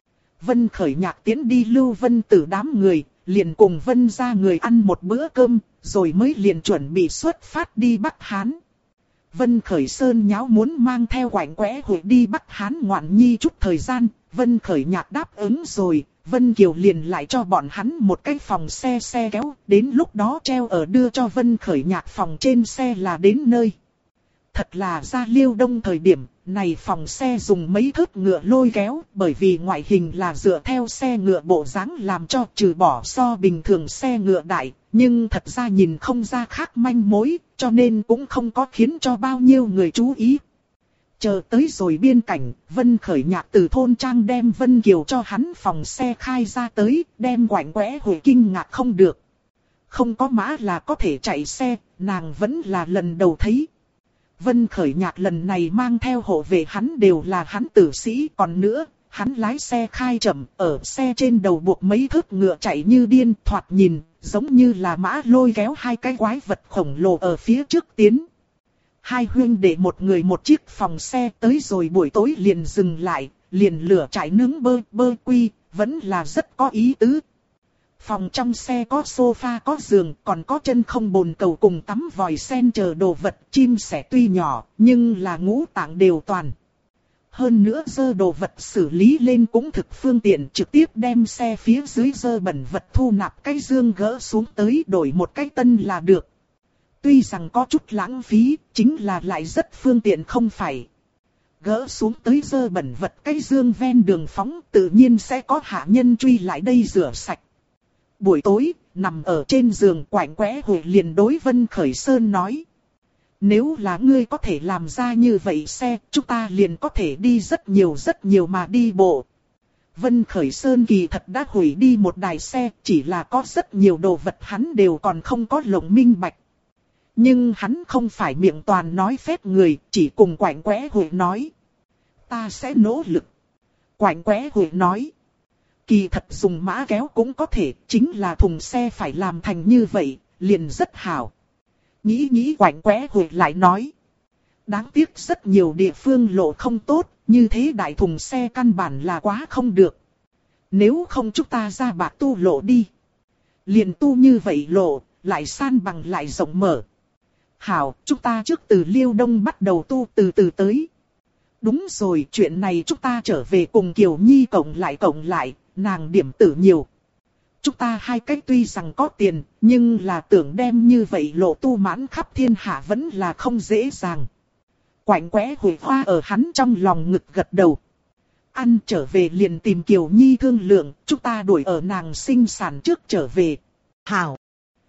S1: Vân Khởi Nhạc tiến đi Lưu Vân Tử đám người, liền cùng Vân ra người ăn một bữa cơm, rồi mới liền chuẩn bị xuất phát đi Bắc Hán. Vân Khởi Sơn nháo muốn mang theo Quạnh Quẽ Huệ đi Bắc Hán ngoạn nhi chút thời gian, Vân Khởi Nhạc đáp ứng rồi, Vân Kiều liền lại cho bọn hắn một cái phòng xe kéo, đến lúc đó treo ở đưa cho Vân Khởi Nhạc phòng trên xe là đến nơi. Thật là ra Liêu Đông thời điểm, này phòng xe dùng mấy thớt ngựa lôi kéo, bởi vì ngoại hình là dựa theo xe ngựa bộ dáng làm cho trừ bỏ so bình thường xe ngựa đại, nhưng thật ra nhìn không ra khác manh mối, cho nên cũng không có khiến cho bao nhiêu người chú ý. Chờ tới rồi biên cảnh, Vân Khởi Nhạc từ thôn trang đem Vân Kiều cho hắn phòng xe khai ra tới, đem Quạnh Quẽ Huệ kinh ngạc không được. Không có mã là có thể chạy xe, nàng vẫn là lần đầu thấy. Vân Khởi Nhạc lần này mang theo hộ vệ hắn đều là hắn tử sĩ, còn nữa, hắn lái xe khai chậm, ở xe trên đầu buộc mấy thớt ngựa chạy như điên, thoạt nhìn, giống như là mã lôi kéo hai cái quái vật khổng lồ ở phía trước tiến. Hai huynh đệ một người một chiếc phòng xe tới rồi buổi tối liền dừng lại, liền lửa chạy nướng bơ quy, vẫn là rất có ý tứ. Phòng trong xe có sofa có giường, còn có chân không bồn cầu cùng tắm vòi sen chờ đồ vật, chim sẻ tuy nhỏ, nhưng là ngũ tạng đều toàn. Hơn nữa dơ đồ vật xử lý lên cũng thực phương tiện, trực tiếp đem xe phía dưới dơ bẩn vật thu nạp cái dương gỡ xuống tới đổi một cái tân là được. Tuy rằng có chút lãng phí, chính là lại rất phương tiện không phải. Gỡ xuống tới dơ bẩn vật cái dương ven đường phóng tự nhiên sẽ có hạ nhân truy lại đây rửa sạch. Buổi tối, nằm ở trên giường Quạnh Quẽ Huệ liền đối Vân Khởi Sơn nói. Nếu là ngươi có thể làm ra như vậy xe, chúng ta liền có thể đi rất nhiều mà đi bộ. Vân Khởi Sơn kỳ thật đã hủy đi một đài xe, chỉ là có rất nhiều đồ vật hắn đều còn không có lộng minh bạch. Nhưng hắn không phải miệng toàn nói phép người, chỉ cùng Quạnh Quẽ Huệ nói. Ta sẽ nỗ lực. Quạnh Quẽ Huệ nói. Kỳ thật dùng mã kéo cũng có thể, chính là thùng xe phải làm thành như vậy, liền rất hảo. Nghĩ Quạnh Quẽ Huệ lại nói. Đáng tiếc rất nhiều địa phương lộ không tốt, như thế đại thùng xe căn bản là quá không được. Nếu không chúng ta ra bạc tu lộ đi. Liền tu như vậy lộ, lại san bằng lại rộng mở. Hảo, chúng ta trước từ Liêu Đông bắt đầu tu từ từ tới. Đúng rồi, chuyện này chúng ta trở về cùng Kiều Nhi cộng lại, nàng điểm tử nhiều. Chúng ta hai cách tuy rằng có tiền, nhưng là tưởng đem như vậy lộ tu mãn khắp thiên hạ vẫn là không dễ dàng. Quạnh Quẽ Huệ hoa ở hắn trong lòng ngực gật đầu. Ăn trở về liền tìm Kiều Nhi thương lượng, chúng ta đuổi ở nàng sinh sản trước trở về. Hảo.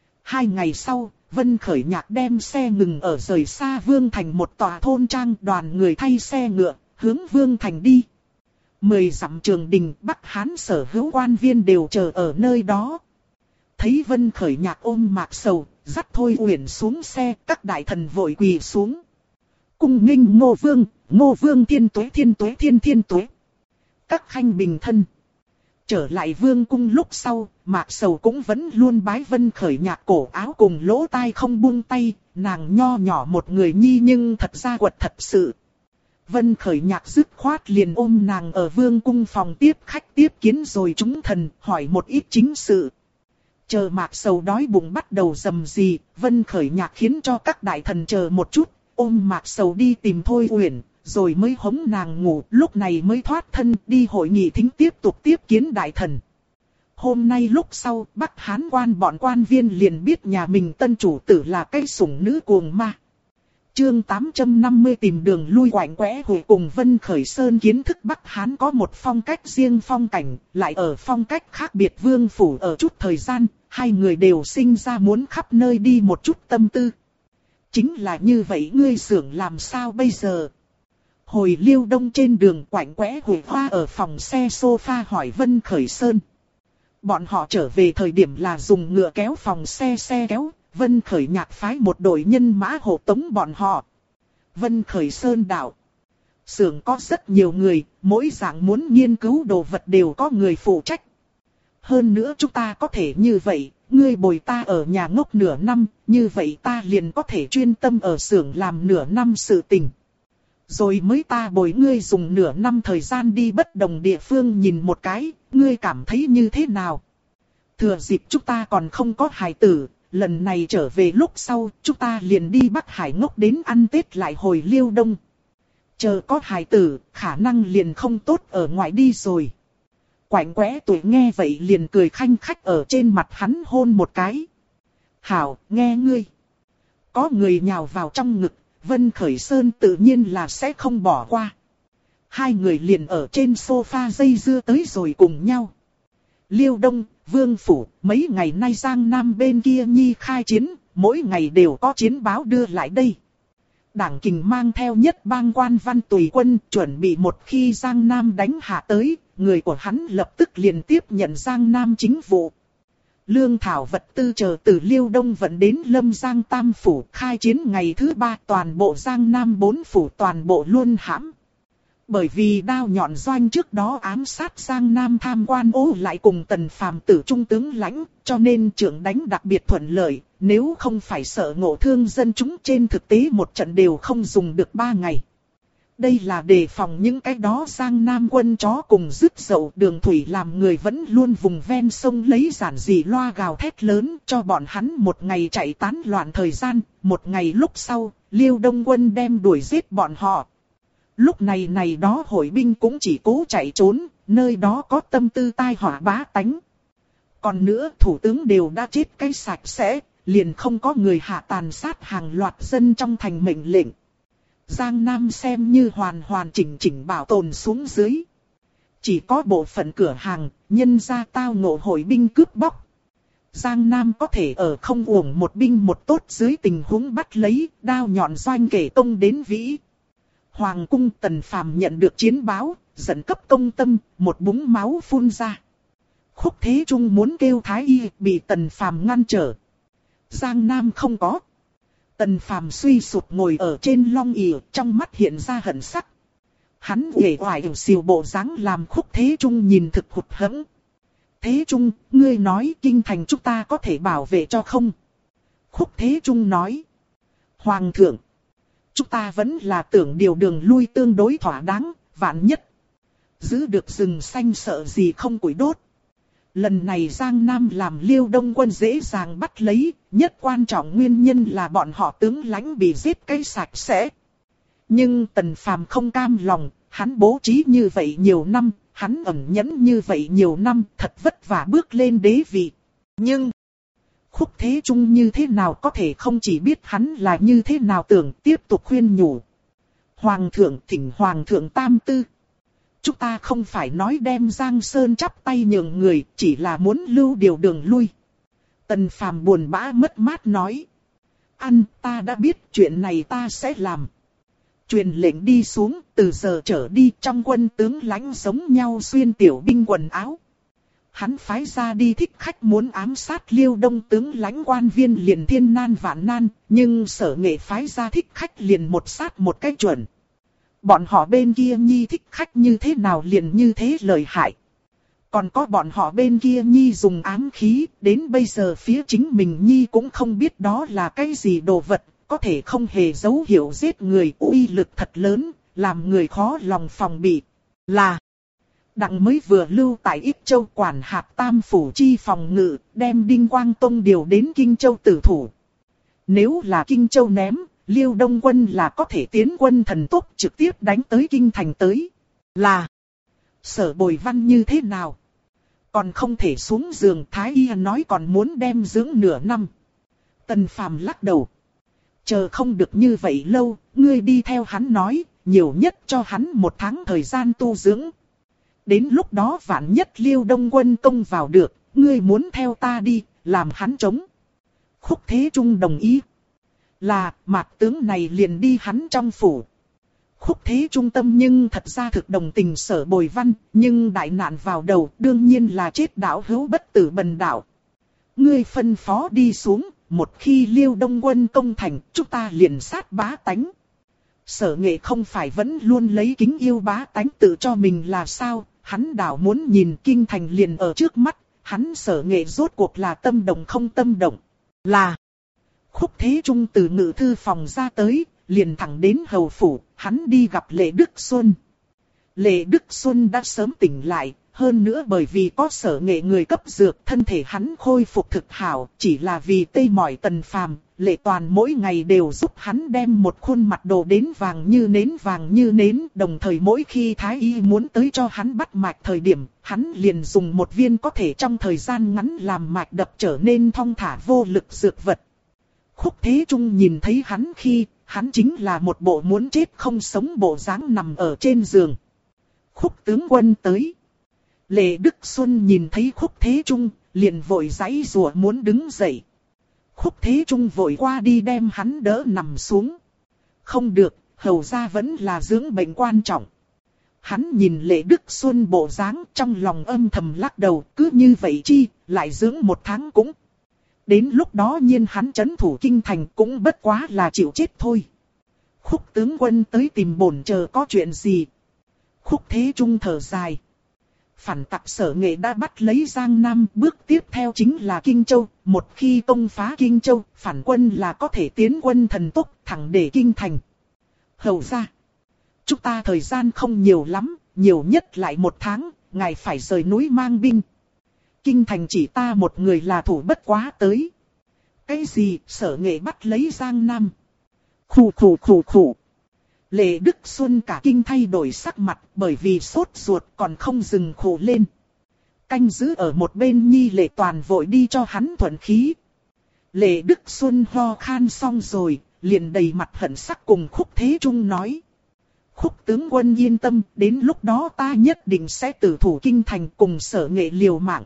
S1: 2 ngày sau, Vân Khởi Nhạc đem xe ngừng ở rời xa Vương Thành một tòa thôn trang, đoàn người thay xe ngựa, hướng Vương Thành đi. 10 dặm trường đình Bắc Hán sở hữu quan viên đều chờ ở nơi đó. Thấy Vân Khởi Nhạc ôm Mạc Sầu, dắt Thôi Uyển xuống xe, các đại thần vội quỳ xuống. Cung nghênh Ngô Vương thiên tuế. Các khanh bình thân. Trở lại vương cung lúc sau, Mạc Sầu cũng vẫn luôn bái Vân Khởi Nhạc cổ áo cùng lỗ tai không buông tay, nàng nho nhỏ một người nhi nhưng thật ra quật thật sự. Vân Khởi Nhạc dứt khoát liền ôm nàng ở vương cung phòng tiếp khách tiếp kiến rồi chúng thần, hỏi một ít chính sự. Chờ Mạc Sầu đói bụng bắt đầu rầm rì, Vân Khởi Nhạc khiến cho các đại thần chờ một chút, ôm Mạc Sầu đi tìm Thôi Uyển, rồi mới hống nàng ngủ, lúc này mới thoát thân đi hội nghị thính tiếp tục tiếp kiến đại thần. Hôm nay lúc sau, Bắc Hán quan bọn quan viên liền biết nhà mình tân chủ tử là cái sủng nữ cuồng ma. Chương 850 tìm đường lui quạnh quẽ hồi cùng Vân Khởi Sơn kiến thức Bắc Hán có một phong cách riêng phong cảnh, lại ở phong cách khác biệt vương phủ ở chút thời gian, hai người đều sinh ra muốn khắp nơi đi một chút tâm tư. Chính là như vậy ngươi xưởng làm sao bây giờ? Hồi Liêu Đông trên đường quạnh quẽ hồi hoa ở phòng xe sofa hỏi Vân Khởi Sơn. Bọn họ trở về thời điểm là dùng ngựa kéo phòng xe kéo, Vân Khởi Nhạc phái một đội nhân mã hộ tống bọn họ. Vân Khởi Sơn đạo. Xưởng có rất nhiều người, mỗi dạng muốn nghiên cứu đồ vật đều có người phụ trách. Hơn nữa chúng ta có thể như vậy, ngươi bồi ta ở nhà ngốc nửa năm, như vậy ta liền có thể chuyên tâm ở xưởng làm nửa năm sự tình. Rồi mới ta bồi ngươi dùng nửa năm thời gian đi bất đồng địa phương nhìn một cái, ngươi cảm thấy như thế nào? Thừa dịp chúng ta còn không có hài tử, lần này trở về lúc sau, chúng ta liền đi Bắc Hải ngốc đến ăn Tết lại hồi Liêu Đông. Chờ có hài tử, khả năng liền không tốt ở ngoài đi rồi. Quạnh quẽ tuổi nghe vậy liền cười khanh khách ở trên mặt hắn hôn một cái. Hảo, nghe ngươi. Có người nhào vào trong ngực, Vân Khởi Sơn tự nhiên là sẽ không bỏ qua. Hai người liền ở trên sofa dây dưa tới rồi cùng nhau. Liêu Đông, Vương Phủ, mấy ngày nay Giang Nam bên kia nhi khai chiến, mỗi ngày đều có chiến báo đưa lại đây. Đảng Kình mang theo nhất bang quan văn tùy quân chuẩn bị một khi Giang Nam đánh hạ tới, người của hắn lập tức liền tiếp nhận Giang Nam chính vụ. Lương thảo vật tư chờ từ Liêu Đông vận đến Lâm Giang Tam Phủ, khai chiến ngày thứ 3 toàn bộ Giang Nam 4 phủ toàn bộ luôn hãm. Bởi vì Đao Nhọn Doanh trước đó ám sát Giang Nam tham quan ô lại cùng Tần Phàm tử trung tướng lãnh, cho nên trưởng đánh đặc biệt thuận lợi, nếu không phải sợ ngộ thương dân chúng trên thực tế một trận đều không dùng được 3 ngày. Đây là đề phòng những cái đó Giang Nam quân chó cùng dứt dậu đường thủy làm người vẫn luôn vùng ven sông lấy giản dị loa gào thét lớn cho bọn hắn một ngày chạy tán loạn thời gian, một ngày lúc sau, Liêu Đông quân đem đuổi giết bọn họ. Lúc này đó hội binh cũng chỉ cố chạy trốn, nơi đó có tâm tư tai họa bá tánh. Còn nữa thủ tướng đều đã chết cái sạch sẽ, liền không có người hạ tàn sát hàng loạt dân trong thành mệnh lệnh. Giang Nam xem như hoàn chỉnh bảo tồn xuống dưới. Chỉ có bộ phận cửa hàng, nhân ra tao ngộ hội binh cướp bóc. Giang Nam có thể ở không uổng một binh một tốt dưới tình huống bắt lấy, Đao Nhọn Doanh kể công đến vĩ. Hoàng cung Tần Phàm nhận được chiến báo, giận cấp công tâm, một búng máu phun ra. Khúc Thế Trung muốn kêu Thái Y, bị Tần Phàm ngăn trở. Giang Nam không có. Tần Phàm suy sụp ngồi ở trên long ỷ, trong mắt hiện ra hận sắc. Hắn uể oải xìu bộ dáng làm Khúc Thế Trung nhìn thực hụt hẫng. Thế Trung, ngươi nói kinh thành chúng ta có thể bảo vệ cho không? Khúc Thế Trung nói. Hoàng thượng, chúng ta vẫn là tưởng điều đường lui tương đối thỏa đáng, vạn nhất. Giữ được rừng xanh sợ gì không củi đốt. Lần này Giang Nam làm Liêu Đông quân dễ dàng bắt lấy, nhất quan trọng nguyên nhân là bọn họ tướng lãnh bị giết cái sạch sẽ. Nhưng Tần Phàm không cam lòng, hắn bố trí như vậy nhiều năm, hắn ẩn nhẫn như vậy nhiều năm, thật vất vả bước lên đế vị. Nhưng, Khúc Thế Trung như thế nào có thể không chỉ biết hắn là như thế nào tưởng tiếp tục khuyên nhủ. Hoàng thượng thỉnh Hoàng thượng tam tư. Chúng ta không phải nói đem Giang Sơn chắp tay nhường người, chỉ là muốn lưu điều đường lui. Tần Phàm buồn bã mất mát nói. Ta đã biết chuyện này ta sẽ làm. Truyền lệnh đi xuống, từ giờ trở đi trong quân tướng lãnh giống nhau xuyên tiểu binh quần áo. Hắn phái ra đi thích khách muốn ám sát Liêu Đông tướng lãnh quan viên liền thiên nan vạn nan, nhưng Sở Nghệ phái ra thích khách liền một sát một cái chuẩn. Bọn họ bên kia nhi thích khách như thế nào liền như thế lợi hại. Còn có bọn họ bên kia Nhi dùng ám khí, đến bây giờ phía chính mình Nhi cũng không biết đó là cái gì đồ vật, có thể không hề dấu hiệu giết người, uy lực thật lớn, làm người khó lòng phòng bị. Là Đặng mới vừa lưu tại Ích Châu quản hạt Tam Phủ chi phòng ngự, đem Đinh Quang Tông điều đến Kinh Châu tử thủ. Nếu là Kinh Châu ném, Liêu Đông Quân là có thể tiến quân thần tốc trực tiếp đánh tới Kinh Thành tới. Là Sở Bồi Văn như thế nào? Còn không thể xuống giường, Thái Y nói còn muốn đem dưỡng nửa năm. Tần Phàm lắc đầu. Chờ không được như vậy lâu, ngươi đi theo hắn nói, nhiều nhất cho hắn 1 tháng thời gian tu dưỡng. Đến lúc đó vạn nhất Liêu Đông Quân công vào được, ngươi muốn theo ta đi, làm hắn chống. Khúc Thế Trung đồng ý. Là, Mạc tướng này liền đi hắn trong phủ. Khúc Thế Trung tâm nhưng thật ra thực đồng tình Sở Bồi Văn, nhưng đại nạn vào đầu đương nhiên là chết đạo hữu bất tử bần đạo. Ngươi phân phó đi xuống, một khi Liêu Đông Quân công thành, chúng ta liền sát bá tánh. Sở Nghệ không phải vẫn luôn lấy kính yêu bá tánh tự cho mình là sao, hắn đảo muốn nhìn Kinh Thành liền ở trước mắt, hắn Sở Nghệ rốt cuộc là tâm động không tâm động. Là Khúc Thế Trung từ ngự thư phòng ra tới, liền thẳng đến hầu phủ, hắn đi gặp Lệ Đức Xuân. Lệ Đức Xuân đã sớm tỉnh lại, hơn nữa bởi vì có Sở Nghệ người cấp dược, thân thể hắn khôi phục thực hảo, chỉ là vì tê mỏi Tần Phàm, Lệ Toàn mỗi ngày đều giúp hắn đem một khuôn mặt đồ đến vàng như nến, đồng thời mỗi khi Thái Y muốn tới cho hắn bắt mạch thời điểm, hắn liền dùng một viên có thể trong thời gian ngắn làm mạch đập trở nên thong thả vô lực dược vật. Khúc Thế Trung nhìn thấy hắn khi, hắn chính là một bộ muốn chết không sống bộ dáng nằm ở trên giường. Khúc tướng quân tới. Lệ Đức Xuân nhìn thấy Khúc Thế Trung, liền vội giãy giụa muốn đứng dậy. Khúc Thế Trung vội qua đi đem hắn đỡ nằm xuống. Không được, hầu ra vẫn là dưỡng bệnh quan trọng. Hắn nhìn Lệ Đức Xuân bộ dáng trong lòng âm thầm lắc đầu, cứ như vậy chi, lại dưỡng 1 tháng cũng. Đến lúc đó nhiên hắn trấn thủ Kinh Thành cũng bất quá là chịu chết thôi. Khúc tướng quân tới tìm bổn chờ có chuyện gì? Khúc Thế Trung thở dài. Phản tặc Sở Nghệ đã bắt lấy Giang Nam, bước tiếp theo chính là Kinh Châu. Một khi công phá Kinh Châu, phản quân là có thể tiến quân thần tốc thẳng để Kinh Thành. Hầu ra, chúng ta thời gian không nhiều lắm, nhiều nhất lại 1 tháng, ngài phải rời núi mang binh. Kinh Thành chỉ ta một người là thủ bất quá tới. Cái gì Sở Nghệ bắt lấy Giang Nam? Khủ. Lệ Đức Xuân cả kinh thay đổi sắc mặt bởi vì sốt ruột còn không dừng khổ lên. Canh giữ ở một bên Nhi Lệ Toàn vội đi cho hắn thuận khí. Lệ Đức Xuân ho khan xong rồi, liền đầy mặt hận sắc cùng Khúc Thế Trung nói. Khúc tướng quân yên tâm, đến lúc đó ta nhất định sẽ tử thủ Kinh Thành cùng Sở Nghệ liều mạng.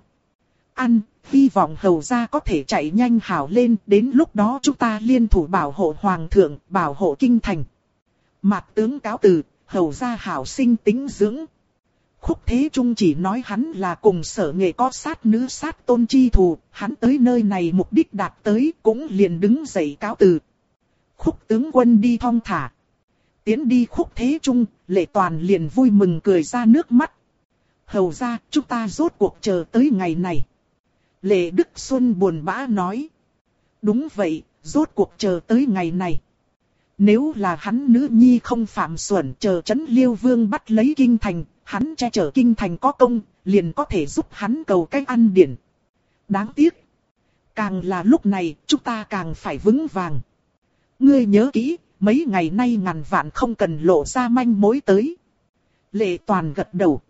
S1: Hy vọng hầu gia có thể chạy nhanh hảo lên, đến lúc đó chúng ta liên thủ bảo hộ Hoàng thượng, bảo hộ Kinh Thành. Mạc tướng cáo từ, hầu gia hảo sinh tính dưỡng. Khúc Thế Trung chỉ nói hắn là cùng Sở Nghệ có sát nữ sát tôn chi thù, hắn tới nơi này mục đích đạt tới cũng liền đứng dậy cáo từ. Khúc tướng quân đi thong thả. Tiến đi Khúc Thế Trung, Lệ Toàn liền vui mừng cười ra nước mắt. Hầu gia, chúng ta rốt cuộc chờ tới ngày này. Lệ Đức Xuân buồn bã nói. Đúng vậy, rốt cuộc chờ tới ngày này. Nếu là hắn nữ nhi không phạm xuẩn chờ trấn Liêu Vương bắt lấy Kinh Thành, hắn che chở Kinh Thành có công, liền có thể giúp hắn cầu cách ăn điển. Đáng tiếc. Càng là lúc này, chúng ta càng phải vững vàng. Ngươi nhớ kỹ, mấy ngày nay ngàn vạn không cần lộ ra manh mối tới. Lệ Toàn gật đầu.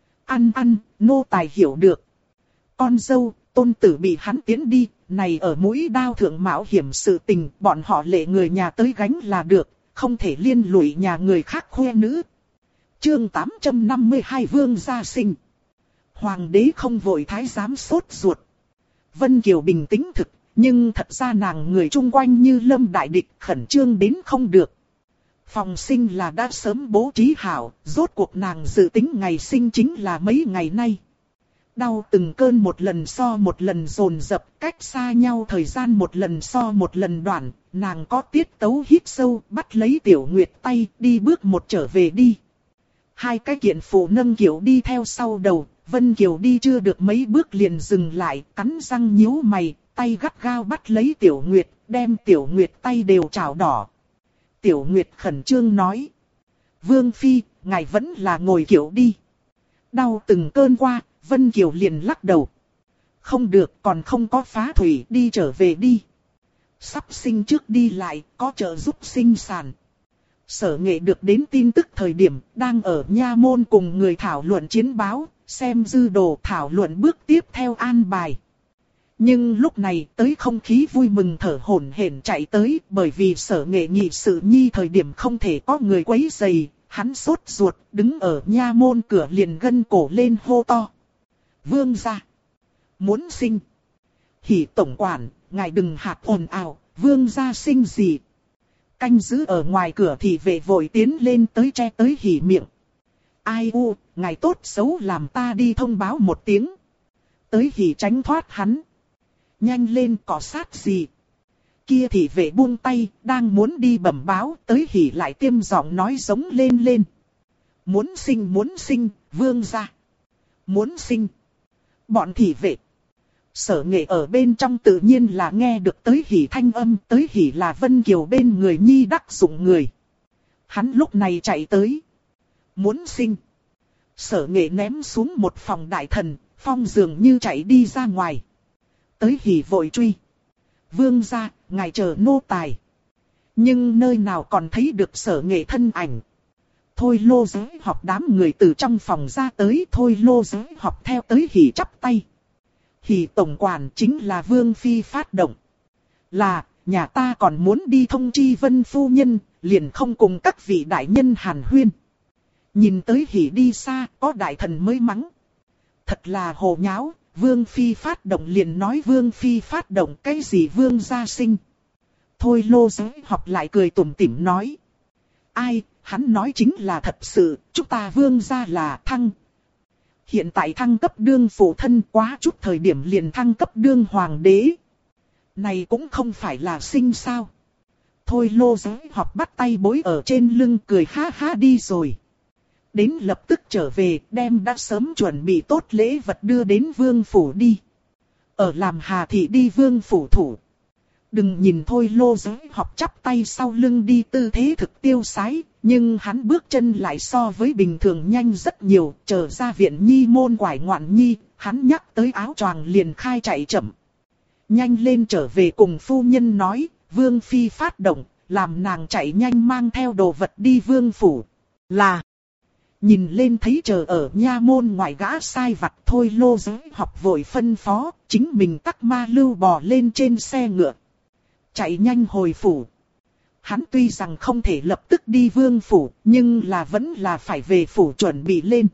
S1: Nô tài hiểu được. Con dâu, tôn tử bị hắn tiến đi, này ở mũi đao thượng mạo hiểm sự tình, bọn họ Lệ người nhà tới gánh là được, không thể liên lụy nhà người khác khoe nữ. Chương 852 Vương gia sinh. Hoàng đế không vội thái giám sốt ruột. Vân Kiều bình tĩnh thực, nhưng thật ra nàng người chung quanh như lâm đại địch khẩn trương đến không được. Phòng sinh là đã sớm bố trí hảo, rốt cuộc nàng dự tính ngày sinh chính là mấy ngày nay. Đau từng cơn một lần so một lần dồn dập, cách xa nhau thời gian một lần so một lần đoạn, nàng có tiết tấu hít sâu, bắt lấy Tiểu Nguyệt tay, đi bước một trở về đi. Hai cái kiện phụ nâng kiểu đi theo sau đầu, Vân Kiều đi chưa được mấy bước liền dừng lại, cắn răng nhíu mày, tay gắt gao bắt lấy Tiểu Nguyệt, đem Tiểu Nguyệt tay đều chảo đỏ. Tiểu Nguyệt khẩn trương nói. Vương Phi, ngài vẫn là ngồi kiệu đi. Đau từng cơn qua, Vân Kiều liền lắc đầu. Không được, còn không có phá thủy, đi trở về đi. Sắp sinh trước đi lại, có trợ giúp sinh sản. Sở Nghệ được đến tin tức thời điểm, đang ở nha môn cùng người thảo luận chiến báo, xem dư đồ thảo luận bước tiếp theo an bài. Nhưng lúc này tới không khí vui mừng thở hổn hển chạy tới, bởi vì Sở Nghệ nghị sự nhi thời điểm không thể có người quấy rầy, hắn sốt ruột, đứng ở nha môn cửa liền gân cổ lên hô to. Vương gia, muốn sinh. Hỉ tổng quản, ngài đừng hạt ồn ào, vương gia sinh gì. Canh giữ ở ngoài cửa thì vệ vội tiến lên tới che tới Hỉ miệng. Ai u, ngài tốt xấu làm ta đi thông báo một tiếng. Tới Hỉ tránh thoát hắn. Nhanh lên, có sát gì. Kia thì vệ buông tay, đang muốn đi bẩm báo, tới Hỉ lại tiêm giọng nói giống lên lên. Muốn sinh, vương gia. Muốn sinh. Bọn thị vệ. Sở Nghệ ở bên trong tự nhiên là nghe được tới Hỉ thanh âm, tới Hỉ là Vân Kiều bên người nhi đắc dụng người. Hắn lúc này chạy tới. Muốn sinh. Sở Nghệ ném xuống một phòng đại thần, phong dường như chạy đi ra ngoài. Tới Hỉ vội truy. Vương gia, ngài chờ nô tài. Nhưng nơi nào còn thấy được Sở Nghệ thân ảnh. Thôi Lô Giới Học đám người từ trong phòng ra tới, Thôi Lô Giới Học theo tới Hỉ chắp tay. Hỉ tổng quản chính là Vương Phi phát động. Là, nhà ta còn muốn đi thông chi Vân phu nhân, liền không cùng các vị đại nhân hàn huyên. Nhìn tới Hỉ đi xa, có đại thần mới mắng. Thật là hồ nháo, Vương Phi phát động liền nói Vương Phi phát động cái gì Vương gia sinh. Thôi Lô Giới Học lại cười tủm tỉm nói. Ai, hắn nói chính là thật sự, chúng ta Vương gia là thăng. Hiện tại thăng cấp đương phụ thân, quá chút thời điểm liền thăng cấp đương hoàng đế. Này cũng không phải là sinh sao. Thôi Lô Giới Học bắt tay bối ở trên lưng cười ha ha đi rồi. Đến lập tức trở về, đem đã sớm chuẩn bị tốt lễ vật đưa đến vương phủ đi. Ở làm Hà Thị đi vương phủ thủ. Đừng nhìn Thôi Lô Giới Học chắp tay sau lưng đi tư thế thực tiêu sái, nhưng hắn bước chân lại so với bình thường nhanh rất nhiều, trở ra viện nhi môn quải ngoạn nhi, hắn nhắc tới áo choàng liền khai chạy chậm. Nhanh lên trở về cùng phu nhân nói, Vương Phi phát động, làm nàng chạy nhanh mang theo đồ vật đi vương phủ. Là, nhìn lên thấy chờ ở nha môn ngoài gã sai vặt Thôi Lô Giới Học vội phân phó, chính mình tắc ma lưu bò lên trên xe ngựa. Chạy nhanh hồi phủ. Hắn tuy rằng không thể lập tức đi vương phủ, nhưng là vẫn là phải về phủ chuẩn bị lên.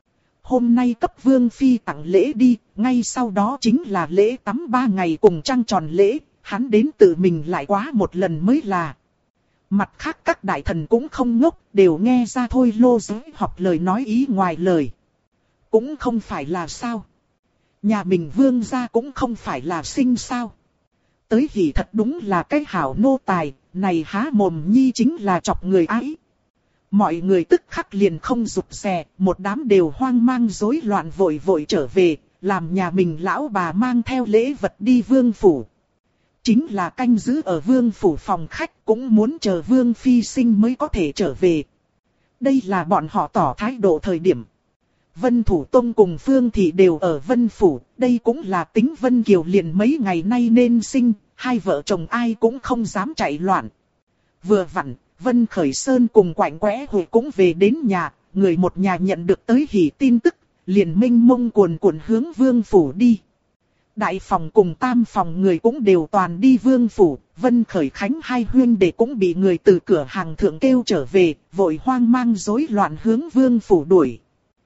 S1: Hôm nay cấp vương phi tặng lễ đi, ngay sau đó chính là lễ tắm 3 ngày cùng trăng tròn lễ, hắn đến tự mình lại quá một lần mới là. Mặt khác các đại thần cũng không ngốc, đều nghe ra Thôi Lô Giới Học lời nói ý ngoài lời. Cũng không phải là sao. Nhà mình vương gia cũng không phải là sinh sao. Tới Hỉ thật đúng là cái hảo nô tài, này há mồm nhi chính là chọc người ái. Mọi người tức khắc liền không rụt rè, một đám đều hoang mang rối loạn vội vội trở về, làm nhà mình lão bà mang theo lễ vật đi vương phủ. Chính là canh giữ ở vương phủ phòng khách cũng muốn chờ vương phi sinh mới có thể trở về. Đây là bọn họ tỏ thái độ thời điểm. Vân Thủ Tông cùng Phương Thị đều ở Vân Phủ, đây cũng là tính Vân Kiều liền mấy ngày nay nên sinh, hai vợ chồng ai cũng không dám chạy loạn. Vừa vặn, Vân Khởi Sơn cùng Quạnh Quẽ Hội cũng về đến nhà, người một nhà nhận được tới Hỉ tin tức, liền mênh mông cuồn cuộn hướng Vương Phủ đi. Đại phòng cùng tam phòng người cũng đều toàn đi Vương Phủ, Vân Khởi Khánh hai huynh đệ cũng bị người từ cửa hàng thượng kêu trở về, vội hoang mang rối loạn hướng Vương Phủ đuổi.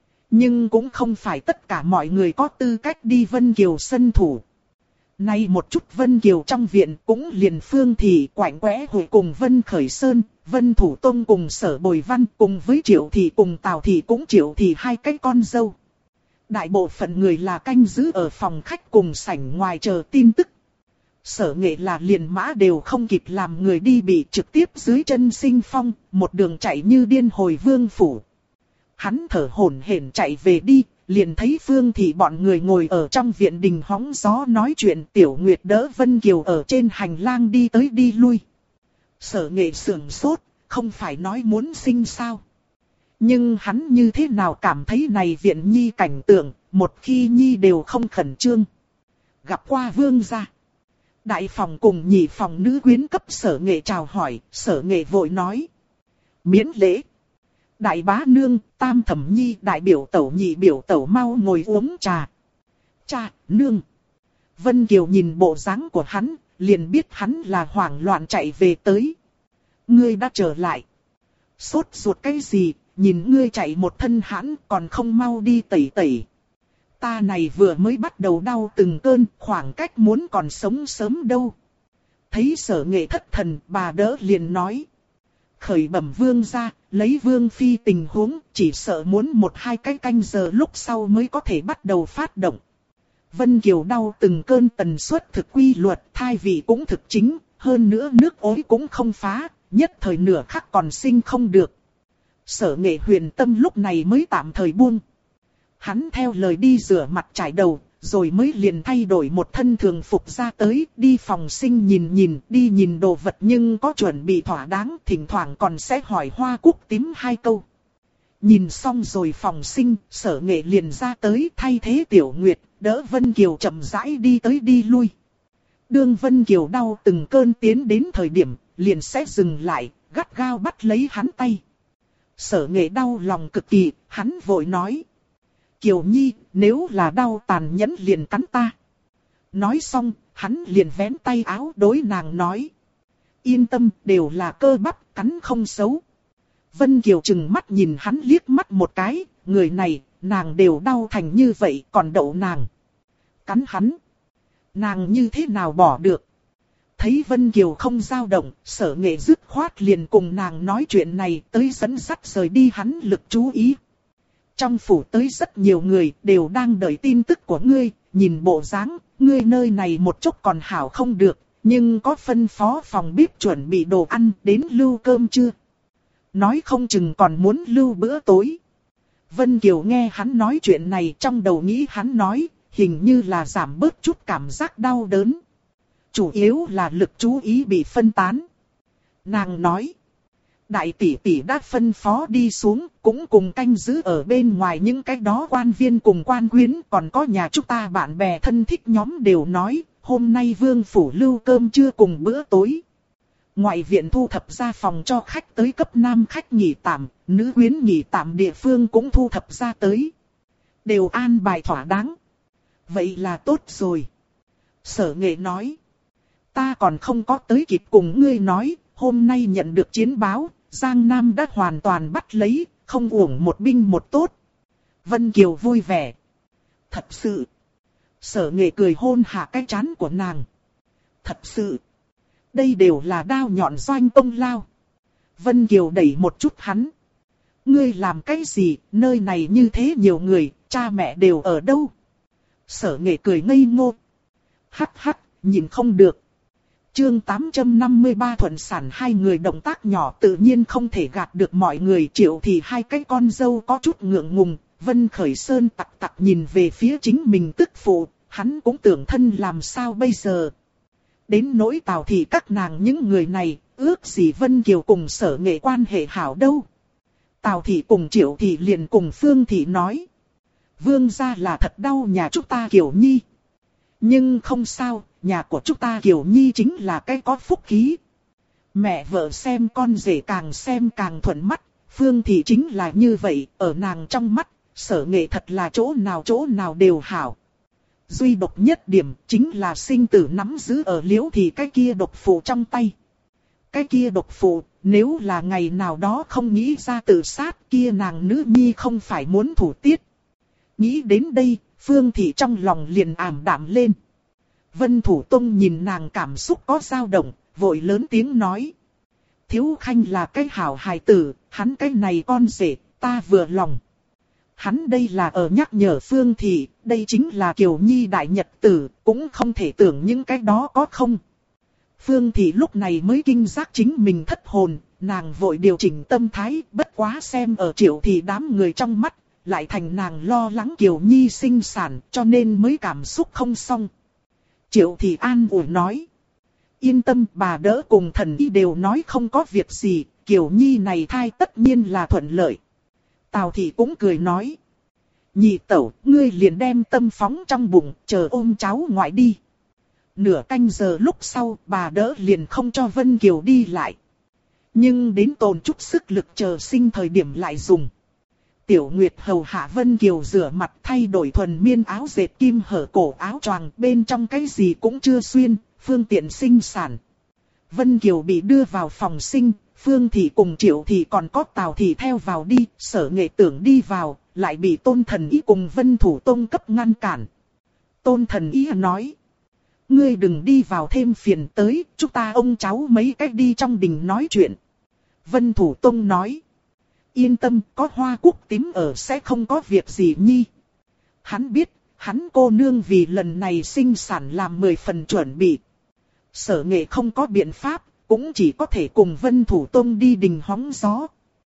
S1: Nhưng cũng không phải tất cả mọi người có tư cách đi Vân Kiều sân thủ. Nay một chút Vân Kiều trong viện cũng liền Phương Thị Quạnh Quẽ Hội cùng Vân Khởi Sơn, Vân Thủ Tông cùng Sở Bồi Văn cùng với Triệu Thị cùng Tào Thị cũng Triệu Thị hai cái con dâu. Đại bộ phận người là canh giữ ở phòng khách cùng sảnh ngoài chờ tin tức. Sở Nghệ là liền mã đều không kịp làm người đi bị trực tiếp dưới chân sinh phong, một đường chạy như điên hồi Vương Phủ. Hắn thở hổn hển chạy về đi, liền thấy Phương Thị bọn người ngồi ở trong viện đình hóng gió nói chuyện, Tiểu Nguyệt đỡ Vân Kiều ở trên hành lang đi tới đi lui. Sở Nghệ sửng sốt, không phải nói muốn sinh sao. Nhưng hắn như thế nào cảm thấy này viện nhi cảnh tượng, một khi nhi đều không khẩn trương. Gặp qua vương gia. Đại phòng cùng nhị phòng nữ quyến cấp Sở Nghệ chào hỏi, Sở Nghệ vội nói. Miễn lễ. Đại bá nương, tam thẩm nhi, đại biểu tẩu nhị biểu tẩu mau ngồi uống trà. Cha, nương. Vân Kiều nhìn bộ dáng của hắn, liền biết hắn là hoảng loạn chạy về tới. Ngươi đã trở lại. Sốt ruột cái gì, nhìn ngươi chạy một thân hãn còn không mau đi tẩy tẩy. Ta này vừa mới bắt đầu đau từng cơn, khoảng cách muốn còn sống sớm đâu. Thấy Sở Nghệ thất thần, bà đỡ liền nói. Khởi bẩm vương gia, lấy vương phi tình huống, chỉ sợ muốn 1-2 cái canh giờ lúc sau mới có thể bắt đầu phát động. Vân Kiều đau từng cơn tần suất thực quy luật, thai vị cũng thực chính, hơn nữa nước ối cũng không phá, nhất thời nửa khắc còn sinh không được. Sở Nghệ huyền tâm lúc này mới tạm thời buông. Hắn theo lời đi rửa mặt chải đầu, rồi mới liền thay đổi một thân thường phục ra tới, đi phòng sinh nhìn đi nhìn đồ vật nhưng có chuẩn bị thỏa đáng, thỉnh thoảng còn sẽ hỏi Hoa Cúc Tím 2 câu. Nhìn xong rồi phòng sinh, Sở Nghệ liền ra tới thay thế Tiểu Nguyệt, đỡ Vân Kiều chậm rãi đi tới đi lui. Đương Vân Kiều đau từng cơn tiến đến thời điểm, liền sẽ dừng lại, gắt gao bắt lấy hắn tay. Sở Nghệ đau lòng cực kỳ, hắn vội nói. Kiều Nhi, nếu là đau tàn nhẫn liền cắn ta. Nói xong, hắn liền vén tay áo đối nàng nói. Yên tâm, đều là cơ bắp, cắn không xấu. Vân Kiều chừng mắt nhìn hắn liếc mắt một cái, người này, nàng đều đau thành như vậy, còn đậu nàng. Cắn hắn. Nàng như thế nào bỏ được. Thấy Vân Kiều không dao động, Sở Nghệ dứt khoát liền cùng nàng nói chuyện này tới dẫn dắt rời đi hắn lực chú ý. Trong phủ tới rất nhiều người đều đang đợi tin tức của ngươi, nhìn bộ dáng, ngươi nơi này một chút còn hảo không được, nhưng có phân phó phòng bếp chuẩn bị đồ ăn đến lưu cơm chưa? Nói không chừng còn muốn lưu bữa tối. Vân Kiều nghe hắn nói chuyện này trong đầu nghĩ hắn nói, hình như là giảm bớt chút cảm giác đau đớn. Chủ yếu là lực chú ý bị phân tán. Nàng nói. Đại tỷ tỷ đã phân phó đi xuống, cũng cùng canh giữ ở bên ngoài những cái đó quan viên cùng quan quyến, còn có nhà chúng ta bạn bè thân thích nhóm đều nói, hôm nay vương phủ lưu cơm trưa cùng bữa tối. Ngoại viện thu thập ra phòng cho khách tới cấp nam khách nghỉ tạm, nữ quyến nghỉ tạm địa phương cũng thu thập ra tới. Đều an bài thỏa đáng. Vậy là tốt rồi. Sở Nghệ nói. Ta còn không có tới kịp cùng ngươi nói, hôm nay nhận được chiến báo. Giang Nam đã hoàn toàn bắt lấy, không uổng một binh một tốt. Vân Kiều vui vẻ. Thật sự. Sở Nghệ cười hôn hạ cái trán của nàng. Thật sự. Đây đều là đao nhọn doanh công lao. Vân Kiều đẩy một chút hắn. Ngươi làm cái gì, nơi này như thế nhiều người, cha mẹ đều ở đâu? Sở Nghệ cười ngây ngô. Hắc hắc, nhìn không được. Chương 853 thuận sản, hai người động tác nhỏ tự nhiên không thể gạt được mọi người. Triệu thì hai cái con dâu có chút ngượng ngùng. Vân Khởi Sơn tặc tặc nhìn về phía chính mình tức phụ, hắn cũng tưởng thân làm sao bây giờ. Đến nỗi Tào Thị các nàng những người này, ước gì Vân Kiều cùng Sở Nghệ quan hệ hảo đâu. Tào Thị cùng Triệu Thị liền cùng Phương Thị nói. Vương gia là thật đau nhà chúng ta Kiều Nhi. Nhưng không sao, nhà của chúng ta Kiều Nhi chính là cái có phúc khí. Mẹ vợ xem con rể càng xem càng thuận mắt, Phương Thị chính là như vậy, ở nàng trong mắt, Sở Nghệ thật là chỗ nào đều hảo. Duy độc nhất điểm chính là sinh tử nắm giữ ở Liễu Thị cái kia độc phụ trong tay. Cái kia độc phụ, nếu là ngày nào đó không nghĩ ra tự sát kia nàng nữ nhi không phải muốn thủ tiết. Nghĩ đến đây, Phương Thị trong lòng liền ảm đạm lên. Vân Thủ Tông nhìn nàng cảm xúc có dao động, vội lớn tiếng nói. Thiếu Khanh là cái hảo hài tử, hắn cái này con rể, ta vừa lòng. Hắn đây là ở nhắc nhở Phương Thị, đây chính là Kiều Nhi đại nhật tử, cũng không thể tưởng những cái đó có không. Phương Thị lúc này mới kinh giác chính mình thất hồn, nàng vội điều chỉnh tâm thái, bất quá xem ở Triệu Thị đám người trong mắt, lại thành nàng lo lắng Kiều Nhi sinh sản cho nên mới cảm xúc không xong. Triệu Thị an ủi nói. Yên tâm, bà đỡ cùng thần y đều nói không có việc gì, Kiều Nhi này thai tất nhiên là thuận lợi. Tào Thị cũng cười nói. Nhị tẩu, ngươi liền đem tâm phóng trong bụng, chờ ôm cháu ngoại đi. Nửa canh giờ lúc sau, bà đỡ liền không cho Vân Kiều đi lại. Nhưng đến tồn chút sức lực chờ sinh thời điểm lại dùng. Tiểu Nguyệt hầu hạ Vân Kiều rửa mặt thay đổi thuần miên áo dệt kim hở cổ áo choàng, bên trong cái gì cũng chưa xuyên, phương tiện sinh sản. Vân Kiều bị đưa vào phòng sinh, Phương Thị cùng Triệu Thị còn có Tào Thị theo vào đi, Sở Nghệ tưởng đi vào, lại bị Tôn Thần Ý cùng Vân Thủ Tông cấp ngăn cản. Tôn Thần Ý nói. Ngươi đừng đi vào thêm phiền tới, chúng ta ông cháu mấy cách đi trong đình nói chuyện. Vân Thủ Tông nói. Yên tâm, có hoa cúc tím ở sẽ không có việc gì nhi. Hắn biết, hắn cô nương vì lần này sinh sản làm 10 phần chuẩn bị. Sở Nghệ không có biện pháp, cũng chỉ có thể cùng Vân Thủ Tông đi đình hóng gió.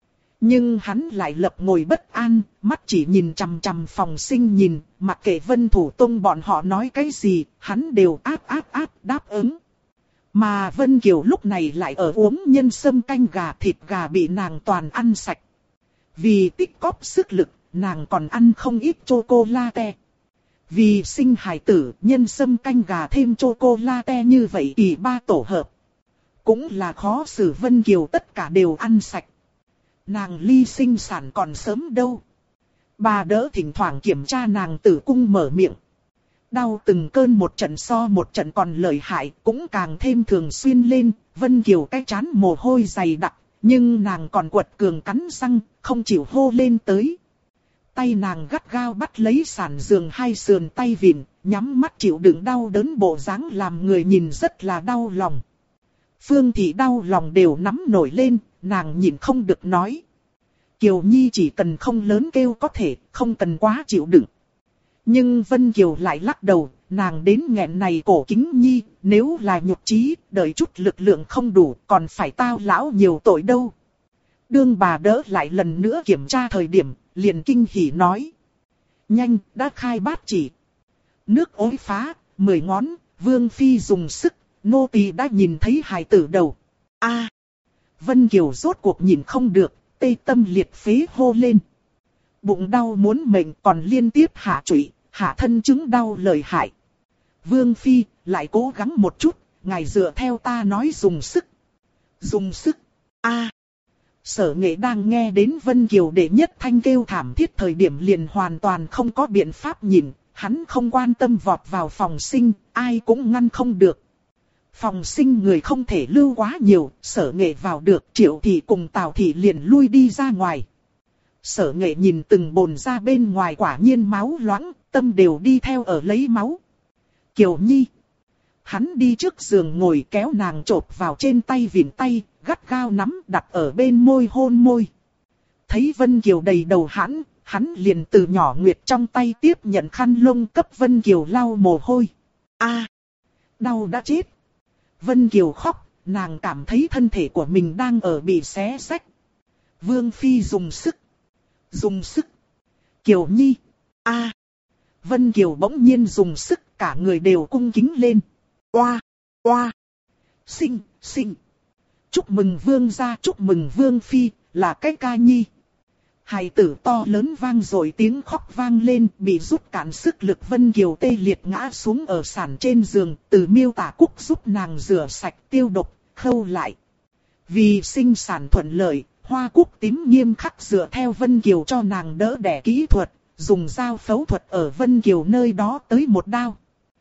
S1: Nhưng hắn lại lập ngồi bất an, mắt chỉ nhìn chằm chằm phòng sinh nhìn, mặc kệ Vân Thủ Tông bọn họ nói cái gì, hắn đều áp đáp ứng. Mà Vân Kiều lúc này lại ở uống nhân sâm canh gà, thịt gà bị nàng toàn ăn sạch. Vì tích cóp sức lực, nàng còn ăn không ít chocolate. Vì sinh hài tử, nhân sâm canh gà thêm chocolate như vậy kỳ ba tổ hợp. Cũng là khó xử Vân Kiều tất cả đều ăn sạch. Nàng ly sinh sản còn sớm đâu. Bà đỡ thỉnh thoảng kiểm tra nàng tử cung mở miệng. Đau từng cơn một trận so một trận còn lợi hại, cũng càng thêm thường xuyên lên. Vân Kiều cái trán mồ hôi dày đặc, nhưng nàng còn quật cường cắn răng, không chịu hô lên tới. Tay nàng gắt gao bắt lấy sàn giường hai sườn tay vịn, nhắm mắt chịu đựng đau đớn bộ dáng làm người nhìn rất là đau lòng. Phương Thị đau lòng đều nắm nổi lên, nàng nhìn không được nói. Kiều Nhi chỉ cần không lớn kêu có thể, không cần quá chịu đựng. Nhưng Vân Kiều lại lắc đầu, nàng đến nghẹn này cổ kính Nhi, nếu là nhục trí, đợi chút lực lượng không đủ, còn phải tao lão nhiều tội đâu. Đương bà đỡ lại lần nữa kiểm tra thời điểm, liền kinh hỉ nói. Nhanh, đã khai bát chỉ. Nước ối phá, 10 ngón, Vương Phi dùng sức, nô tỳ đã nhìn thấy hài tử đầu. A, Vân Kiều rốt cuộc nhìn không được, tê tâm liệt phế hô lên. Bụng đau muốn mệnh còn liên tiếp hạ trụy, hạ thân chứng đau lợi hại. Vương Phi, lại cố gắng một chút, ngài dựa theo ta nói dùng sức. Dùng sức, a. Sở Nghệ đang nghe đến Vân Kiều đệ nhất thanh kêu thảm thiết thời điểm liền hoàn toàn không có biện pháp nhìn, hắn không quan tâm vọt vào phòng sinh, ai cũng ngăn không được. Phòng sinh người không thể lưu quá nhiều, Sở Nghệ vào được, Triệu Thị cùng Tào Thị liền lui đi ra ngoài. Sở Nghệ nhìn từng bồn ra bên ngoài quả nhiên máu loãng, tâm đều đi theo ở lấy máu. Kiều Nhi. Hắn đi trước giường ngồi kéo nàng chộp vào trên tay vịn tay, gắt gao nắm đặt ở bên môi hôn môi. Thấy Vân Kiều đầy đầu hãn, hắn liền từ nhỏ Nguyệt trong tay tiếp nhận khăn lông cấp Vân Kiều lau mồ hôi. A, đau đã chết. Vân Kiều khóc, nàng cảm thấy thân thể của mình đang ở bị xé xách. Vương Phi dùng sức. Dùng sức. Kiều Nhi. A. Vân Kiều bỗng nhiên dùng sức, cả người đều cung kính lên. Oa, oa. Sinh, sinh. Chúc mừng Vương gia, chúc mừng Vương Phi, là cái ca nhi. Hài tử to lớn vang rồi tiếng khóc vang lên, bị rút cạn sức lực Vân Kiều tê liệt ngã xuống ở sàn trên giường, từ Miêu Tả Cúc giúp nàng rửa sạch tiêu độc, khâu lại. Vì sinh sản thuận lợi, Hoa Cúc tím nghiêm khắc dựa theo Vân Kiều cho nàng đỡ đẻ kỹ thuật, dùng dao phẫu thuật ở Vân Kiều nơi đó tới một đao.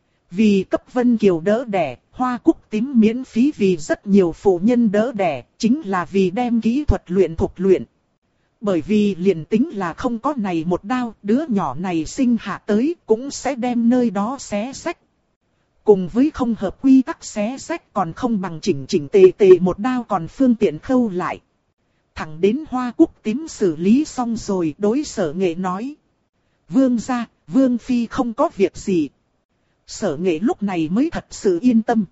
S1: Vì cấp Vân Kiều đỡ đẻ, Hoa Cúc tím miễn phí vì rất nhiều phụ nhân đỡ đẻ, chính là vì đem kỹ thuật luyện thuộc luyện. Bởi vì liền tính là không có này một đao, đứa nhỏ này sinh hạ tới cũng sẽ đem nơi đó xé rách. Cùng với không hợp quy tắc xé rách còn không bằng chỉnh chỉnh tề tề một đao còn phương tiện khâu lại. Thẳng đến Hoa Cúc tím xử lý xong rồi đối Sở Nghệ nói. Vương gia, Vương Phi không có việc gì. Sở Nghệ lúc này mới thật sự yên tâm.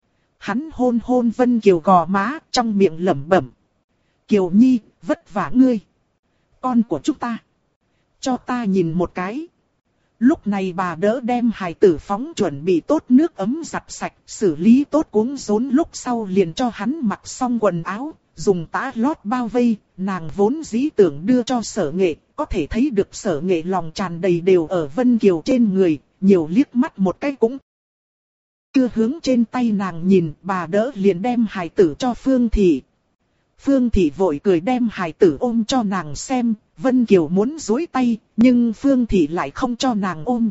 S1: Hắn hôn hôn Vân Kiều gò má, trong miệng lẩm bẩm. Kiều Nhi, vất vả ngươi. Con của chúng ta. Cho ta nhìn một cái. Lúc này bà đỡ đem hài tử phóng chuẩn bị tốt nước ấm giặt sạch, xử lý tốt cuống rốn lúc sau liền cho hắn mặc xong quần áo, dùng tã lót bao vây, nàng vốn dĩ tưởng đưa cho Sở Nghệ, có thể thấy được Sở Nghệ lòng tràn đầy đều ở Vân Kiều trên người, nhiều liếc mắt một cái cũng chưa hướng trên tay nàng nhìn, bà đỡ liền đem hài tử cho Phương Thị. Phương Thị vội cười đem hài tử ôm cho nàng xem, Vân Kiều muốn duỗi tay, nhưng Phương Thị lại không cho nàng ôm.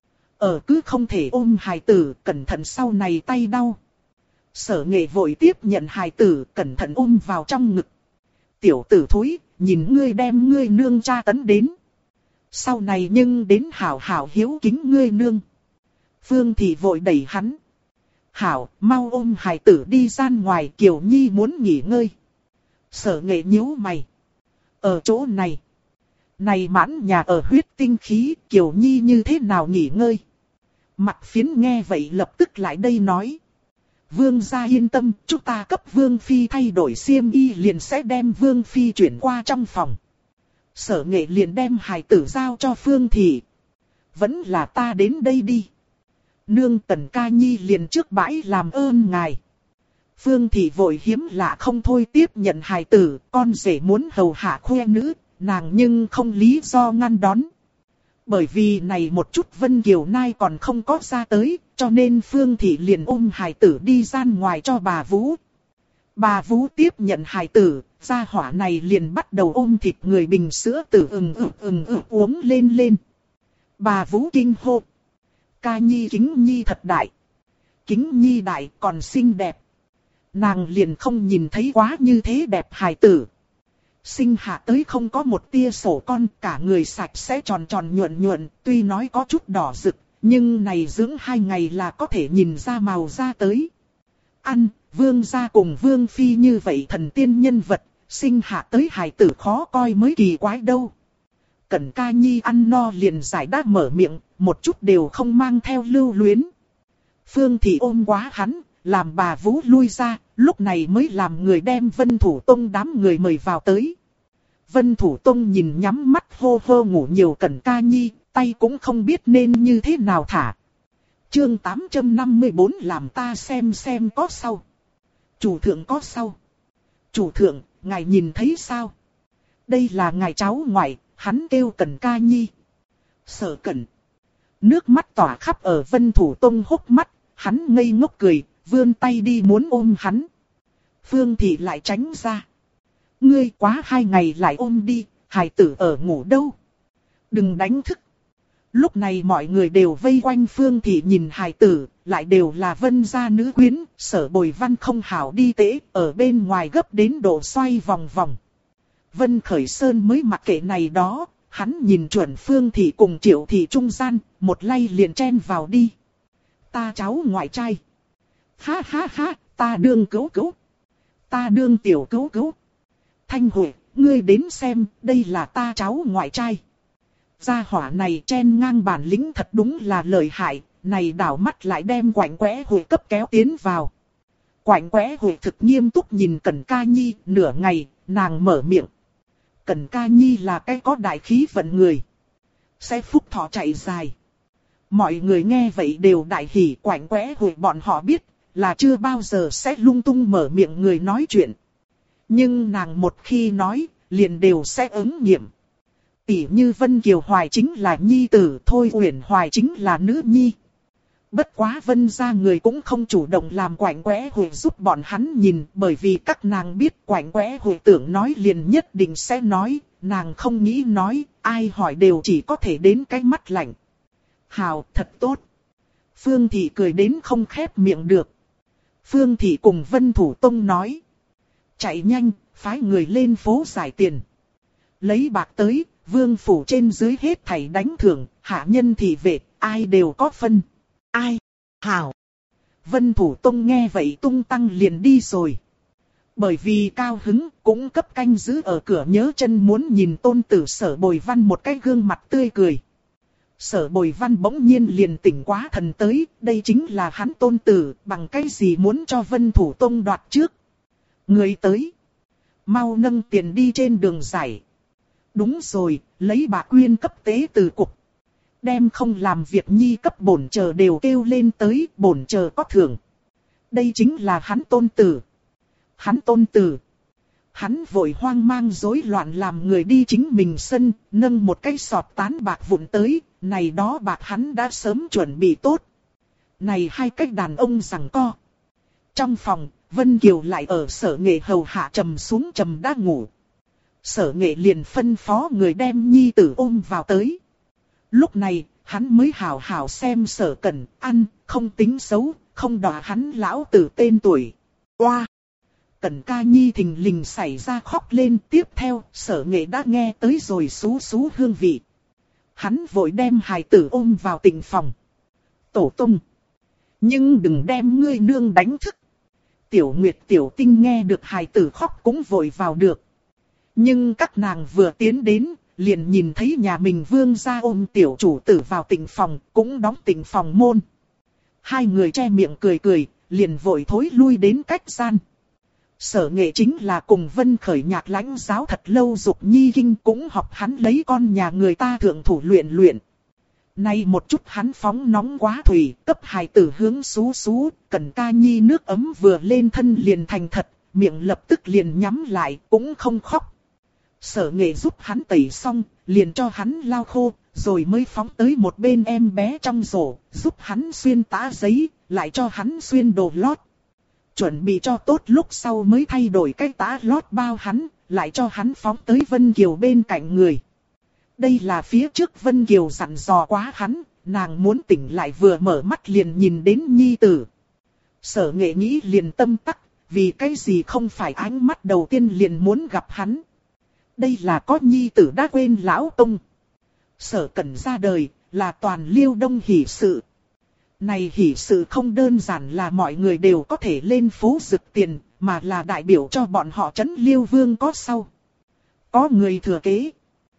S1: Cứ không thể ôm hài tử, cẩn thận sau này tay đau. Sở Nghệ vội tiếp nhận hài tử, cẩn thận ôm vào trong ngực. Tiểu tử thúi, nhìn ngươi đem ngươi nương tra tấn đến. Sau này nhưng đến hảo hảo hiếu kính ngươi nương. Phương Thị vội đẩy hắn. Hảo, mau ôm hài tử đi ra ngoài, Kiều Nhi muốn nghỉ ngơi. Sở Nghệ nhíu mày. Ở chỗ này. Này mãn nhà ở huyết tinh khí, Kiều Nhi như thế nào nghỉ ngơi? Mặt Phiến nghe vậy lập tức lại đây nói. Vương gia yên tâm, chúng ta cấp Vương Phi thay đổi xiêm y liền sẽ đem Vương Phi chuyển qua trong phòng. Sở Nghệ liền đem hài tử giao cho Phương Thị. Vẫn là ta đến đây đi. Nương Tần Ca Nhi liền trước bãi làm ơn ngài. Phương Thị vội hiếm lạ không thôi tiếp nhận hài tử, con rể muốn hầu hạ khoe nữ, nàng nhưng không lý do ngăn đón. Bởi vì này một chút Vân Kiều Nai còn không có ra tới, cho nên Phương Thị liền ôm hài tử đi ra ngoài cho bà Vũ. Bà Vũ tiếp nhận hài tử, gia hỏa này liền bắt đầu ôm thịt người bình sữa tử uống lên. Bà Vũ kinh hô. Ca Nhi Kính Nhi thật đại. Kính Nhi đại còn xinh đẹp. Nàng liền không nhìn thấy quá như thế đẹp hài tử. Sinh hạ tới không có một tia sổ con, cả người sạch sẽ tròn nhuận, tuy nói có chút đỏ rực, nhưng này dưỡng 2 ngày là có thể nhìn ra màu da tới. Vương gia cùng Vương Phi như vậy thần tiên nhân vật, sinh hạ tới hài tử khó coi mới kỳ quái đâu. Cẩn Ca Nhi ăn no liền giải đáp mở miệng, một chút đều không mang theo lưu luyến. Phương Thị ôm quá hắn, làm bà Vũ lui ra, lúc này mới làm người đem Vân Thủ Tông đám người mời vào tới. Vân Thủ Tông nhìn nhắm mắt hô hô ngủ nhiều Cẩn Ca Nhi, tay cũng không biết nên như thế nào thả. Chương 854 làm ta xem có sau. Chủ thượng có sau. Chủ thượng, ngài nhìn thấy sao? Đây là ngài cháu ngoại, hắn kêu Cẩn Ca Nhi. Sở Cẩn. Nước mắt tỏa khắp ở Vân Thủ Tông hốc mắt, hắn ngây ngốc cười, vươn tay đi muốn ôm hắn. Phương Thị lại tránh ra. Ngươi quá 2 ngày lại ôm đi, hài tử ở ngủ đâu. Đừng đánh thức. Lúc này mọi người đều vây quanh Phương Thị nhìn hài tử, lại đều là Vân gia nữ quyến, Sở Bồi Văn không hảo đi tễ, ở bên ngoài gấp đến độ xoay vòng vòng. Vân Khởi Sơn mới mặc kệ này đó, hắn nhìn chuẩn Phương Thị cùng Triệu Thị trung gian, một lay liền chen vào đi. Ta cháu ngoại trai. Ha ha ha, ta đương cứu. Ta đương tiểu cứu. Thanh Huệ, ngươi đến xem, đây là ta cháu ngoại trai. Gia hỏa này chen ngang bản lĩnh thật đúng là lợi hại, này đảo mắt lại đem Quạnh Quẽ Huệ cấp kéo tiến vào. Quạnh Quẽ Huệ thực nghiêm túc nhìn Cẩn Ca Nhi, nửa ngày, nàng mở miệng. Cẩn Ca Nhi là cái có đại khí vận người. Sẽ phúc thọ chạy dài. Mọi người nghe vậy đều đại hỉ. Quạnh Quẽ Huệ bọn họ biết là chưa bao giờ sẽ lung tung mở miệng người nói chuyện. Nhưng nàng một khi nói, liền đều sẽ ứng nghiệm. Tỷ như Vân Kiều Hoài chính là nhi tử, Thôi Uyển Hoài chính là nữ nhi. Bất quá Vân gia người cũng không chủ động làm Quạnh Quẽ Huệ giúp bọn hắn nhìn, bởi vì các nàng biết Quạnh Quẽ Huệ tưởng nói liền nhất định sẽ nói, nàng không nghĩ nói, ai hỏi đều chỉ có thể đến cái mắt lạnh. Hào, thật tốt. Phương Thị cười đến không khép miệng được. Phương Thị cùng Vân Thủ Tông nói. Chạy nhanh, phái người lên phố giải tiền. Lấy bạc tới, vương phủ trên dưới hết thảy đánh thưởng, hạ nhân thị vệ, ai đều có phân. Ai? Hảo. Vân Thủ Tông nghe vậy tung tăng liền đi rồi. Bởi vì cao hứng, cũng cấp canh giữ ở cửa nhớ chân muốn nhìn tôn tử Sở Bồi Văn một cái gương mặt tươi cười. Sở Bồi Văn bỗng nhiên liền tỉnh quá thần tới, đây chính là hắn tôn tử, bằng cái gì muốn cho Vân Thủ Tông đoạt trước. Người tới. Mau nâng tiền đi trên đường giải. Đúng rồi, lấy bạc quyên cấp tế từ cục. Đem không làm việc nhi cấp bổn chờ đều kêu lên tới, bổn chờ có thưởng. Đây chính là hắn tôn tử. Hắn tôn tử. Hắn vội hoang mang rối loạn làm người đi chính mình sân, nâng một cái sọt tán bạc vụn tới, này đó bạc hắn đã sớm chuẩn bị tốt. Này hai cái đàn ông giằng co. Trong phòng, Vân Kiều lại ở Sở Nghệ hầu hạ trầm xuống trầm đã ngủ. Sở Nghệ liền phân phó người đem nhi tử ôm vào tới. Lúc này, hắn mới hảo hảo xem Sở Cẩn, ăn, không tính xấu, không đọa hắn lão tử tên tuổi. Oa! Cẩn ca nhi thình lình xảy ra khóc lên, tiếp theo, Sở Nghệ đã nghe tới rồi xú xú hương vị. Hắn vội đem hài tử ôm vào tịnh phòng. Tổ tung! Nhưng đừng đem ngươi nương đánh thức. Tiểu Nguyệt Tiểu Tinh nghe được hài tử khóc cũng vội vào được. Nhưng các nàng vừa tiến đến, liền nhìn thấy nhà mình vương gia ôm tiểu chủ tử vào tịnh phòng, cũng đóng tịnh phòng môn. Hai người che miệng cười cười, liền vội thối lui đến cách gian. Sở Nghệ chính là cùng Vân Khởi nhạc lãnh giáo thật lâu dục nhi kinh cũng học hắn lấy con nhà người ta thượng thủ luyện luyện. Nay một chút hắn phóng nóng quá thủy, cấp hài tử hướng xú xú, Cẩn ca nhi nước ấm vừa lên thân liền thành thật, miệng lập tức liền nhắm lại, cũng không khóc. Sở Nghệ giúp hắn tẩy xong, liền cho hắn lau khô, rồi mới phóng tới một bên em bé trong rổ, giúp hắn xuyên tã giấy, lại cho hắn xuyên đồ lót. Chuẩn bị cho tốt lúc sau mới thay đổi cái tã lót bao hắn, lại cho hắn phóng tới Vân Kiều bên cạnh người. Đây là phía trước Vân Kiều dặn dò quá hắn, nàng muốn tỉnh lại vừa mở mắt liền nhìn đến nhi tử. Sở Nghệ nghĩ liền tâm tắc, vì cái gì không phải ánh mắt đầu tiên liền muốn gặp hắn. Đây là có nhi tử đã quên lão công. Sở Cẩn ra đời, là toàn Liêu Đông hỷ sự. Này hỷ sự không đơn giản là mọi người đều có thể lên phố rực tiền, mà là đại biểu cho bọn họ trấn Liêu Vương có sau. Có người thừa kế.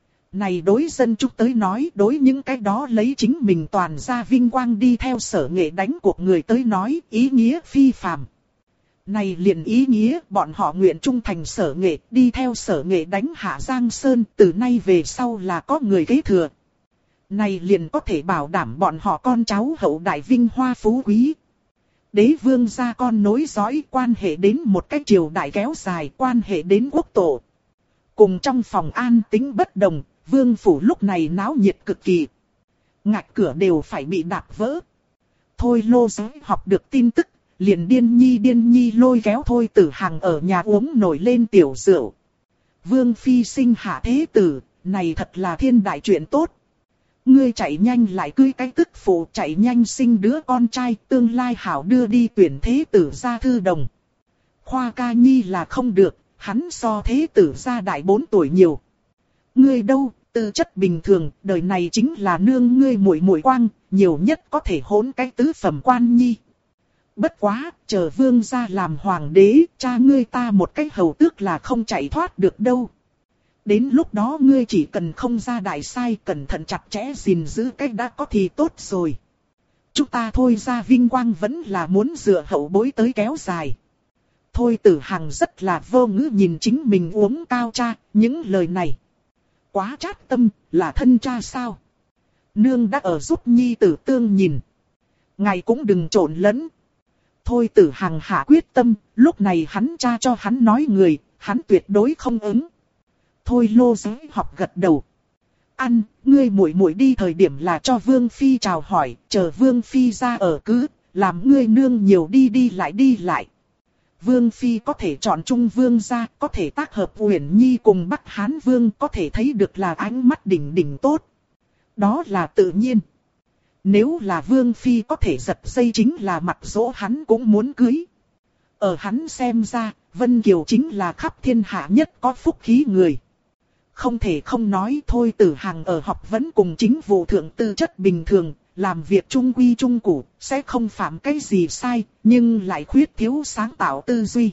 S1: Này đối dân chúng tới nói, đối những cái đó lấy chính mình toàn ra vinh quang đi theo Sở Nghệ đánh cuộc người tới nói, ý nghĩa phi phàm. Này liền ý nghĩa bọn họ nguyện trung thành Sở Nghệ, đi theo Sở Nghệ đánh hạ Giang Sơn, từ nay về sau là có người kế thừa. Này liền có thể bảo đảm bọn họ con cháu hậu đại vinh hoa phú quý. Đế vương gia con nối dõi, quan hệ đến một cái triều đại kéo dài, quan hệ đến quốc tổ. Cùng trong phòng an tĩnh bất đồng, vương phủ lúc này náo nhiệt cực kỳ. Ngạch cửa đều phải bị đạp vỡ. Thôi Lô Giới học được tin tức, liền điên nhi lôi kéo Thôi Tử Hằng ở nhà uống nổi lên tiểu rượu. Vương phi sinh hạ thế tử, này thật là thiên đại chuyện tốt. Ngươi chạy nhanh lại cưới cái tức phụ, chạy nhanh sinh đứa con trai, tương lai hảo đưa đi tuyển thế tử gia thư đồng. Khoa ca nhi là không được, hắn so thế tử gia đại 4 tuổi nhiều. Ngươi đâu, tư chất bình thường, đời này chính là nương ngươi muội muội quang, nhiều nhất có thể hỗn cái tứ phẩm quan nhi. Bất quá, chờ vương gia làm hoàng đế, cha ngươi ta một cái hầu tước là không chạy thoát được đâu. Đến lúc đó ngươi chỉ cần không ra đại sai, cẩn thận chặt chẽ gìn giữ cách đã có thì tốt rồi. Chúng ta Thôi ra vinh quang vẫn là muốn dựa hậu bối tới kéo dài. Thôi Tử Hằng rất là vô ngữ nhìn chính mình uống cao cha, những lời này. Quá chát tâm, là thân cha sao? Nương đã ở giúp nhi tử tương nhìn. Ngài cũng đừng trộn lẫn. Thôi Tử Hằng hạ quyết tâm, lúc này hắn cha cho hắn nói người, hắn tuyệt đối không ứng. Thôi Lô Giới học gật đầu. Ăn, ngươi muội muội đi thời điểm là cho Vương Phi chào hỏi, chờ Vương Phi ra ở cứ, làm ngươi nương nhiều đi lại. Vương Phi có thể chọn Trung Vương ra, có thể tác hợp Uyển Nhi cùng Bắc Hán Vương, có thể thấy được là ánh mắt đỉnh tốt. Đó là tự nhiên. Nếu là Vương Phi có thể giật dây chính là mặt dỗ hắn cũng muốn cưới. Ở hắn xem ra, Vân Kiều chính là khắp thiên hạ nhất có phúc khí người. Không thể không nói Thôi Tử Hằng ở học vẫn cùng chính vụ thượng tư chất bình thường, làm việc trung quy trung củ, sẽ không phạm cái gì sai, nhưng lại khuyết thiếu sáng tạo tư duy.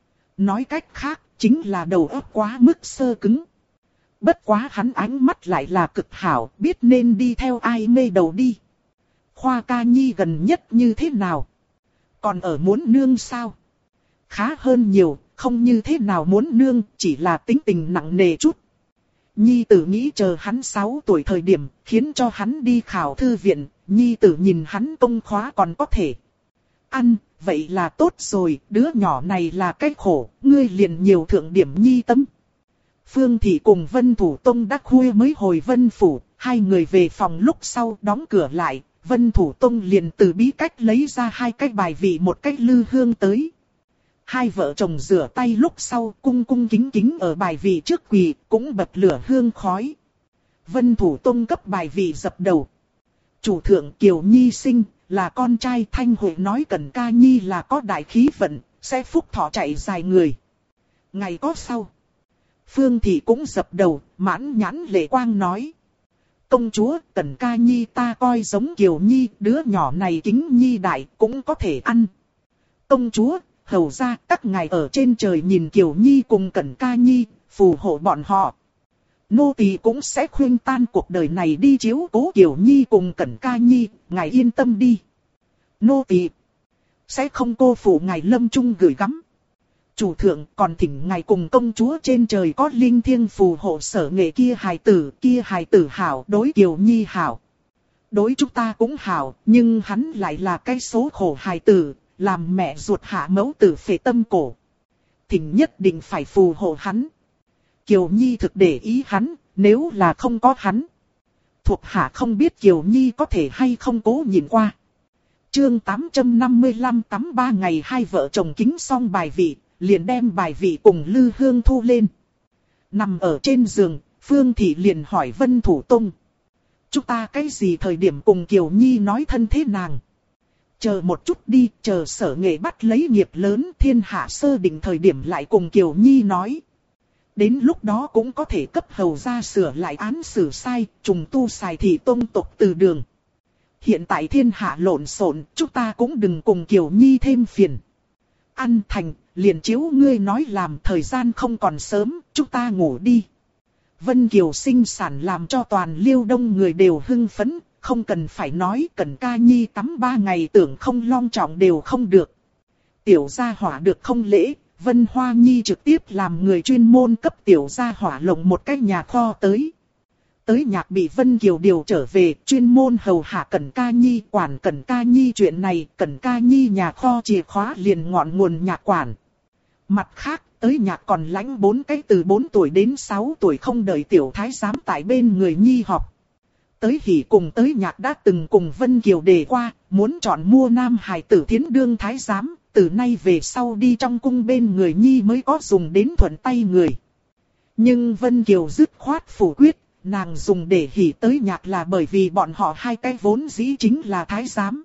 S1: Nói cách khác, chính là đầu óc quá mức sơ cứng. Bất quá hắn ánh mắt lại là cực hảo, biết nên đi theo ai mê đầu đi. Khoa ca nhi gần nhất như thế nào? Còn ở muốn nương sao? Khá hơn nhiều, không như thế nào muốn nương, chỉ là tính tình nặng nề chút. Nhi tử nghĩ chờ hắn 6 tuổi thời điểm, khiến cho hắn đi khảo thư viện, nhi tử nhìn hắn công khóa còn có thể ăn, vậy là tốt rồi, đứa nhỏ này là cái khổ, ngươi liền nhiều thượng điểm nhi tâm. Phương Thị cùng Vân Thủ Tông đã khuya mới hồi Vân Phủ, hai người về phòng lúc sau đóng cửa lại, Vân Thủ Tông liền từ bí cách lấy ra 2 cái bài vị một cái lư hương tới. Hai vợ chồng rửa tay lúc sau cung cung kính kính ở bài vị trước quỳ, cũng bật lửa hương khói. Vân Thủ Tông cấp bài vị dập đầu. Chủ thượng Kiều Nhi sinh, là con trai. Thanh Huệ nói Cẩn Ca Nhi là có đại khí vận, sẽ phúc thọ chạy dài người. Ngày có sau. Phương Thị cũng dập đầu, mãn nhãn lệ quang nói. Công chúa, Cẩn Ca Nhi ta coi giống Kiều Nhi, đứa nhỏ này kính Nhi đại, cũng có thể ăn. Công chúa, hầu ra các ngài ở trên trời nhìn Kiều Nhi cùng Cẩn Ca Nhi, phù hộ bọn họ. Nô tỳ cũng sẽ khuyên tan cuộc đời này đi chiếu cố Kiều Nhi cùng Cẩn Ca Nhi, ngài yên tâm đi. Nô tỳ sẽ không cô phụ ngài lâm chung gửi gắm. Chủ thượng còn thỉnh ngài cùng công chúa trên trời có linh thiêng phù hộ Sở Nghệ kia hài tử hảo, đối Kiều Nhi hảo. Đối chúng ta cũng hảo, nhưng hắn lại là cái số khổ hài tử, làm mẹ ruột hạ mẫu tử phệ tâm cổ. Thỉnh nhất định phải phù hộ hắn. Kiều Nhi thực để ý hắn, nếu là không có hắn. Thuộc hạ không biết Kiều Nhi có thể hay không cố nhìn qua. Chương 855 tắm 3 ngày hai vợ chồng kính xong bài vị, liền đem bài vị cùng lư hương thu lên. Nằm ở trên giường, Phương Thị liền hỏi Vân Thủ Tông. Chúng ta cái gì thời điểm cùng Kiều Nhi nói thân thế nàng? Chờ một chút đi, chờ Sở Nghệ bắt lấy nghiệp lớn thiên hạ sơ định thời điểm lại cùng Kiều Nhi nói. Đến lúc đó cũng có thể cấp hầu ra sửa lại án xử sai, trùng tu xài thị tông tộc từ đường. Hiện tại thiên hạ lộn xộn, chúng ta cũng đừng cùng Kiều Nhi thêm phiền. Ăn thành, liền chiếu ngươi nói làm, thời gian không còn sớm, chúng ta ngủ đi. Vân Kiều sinh sản làm cho toàn Liêu Đông người đều hưng phấn, không cần phải nói Cẩn Ca Nhi tắm 3 ngày tưởng không long trọng đều không được. Tiểu gia hỏa được không lễ, Vân Hoa Nhi trực tiếp làm người chuyên môn cấp tiểu gia hỏa lộng một cái nhà kho tới. Tới nhạc bị Vân Kiều điều trở về, chuyên môn hầu hạ Cẩn Ca Nhi, quản Cẩn Ca Nhi chuyện này, Cẩn Ca Nhi nhà kho chìa khóa liền ngọn nguồn nhạc quản. Mặt khác, tới nhạc còn lãnh 4 cái từ 4 tuổi đến 6 tuổi không đợi tiểu thái giám tại bên người Nhi học. Tới Hỉ cùng tới nhạc đã từng cùng Vân Kiều đề qua, muốn chọn mua nam hài tử thiến đương thái giám, từ nay về sau đi trong cung bên người Nhi mới có dùng đến thuận tay người. Nhưng Vân Kiều dứt khoát phủ quyết, nàng dùng để Hỉ tới nhạc là bởi vì bọn họ hai cái vốn dĩ chính là thái giám.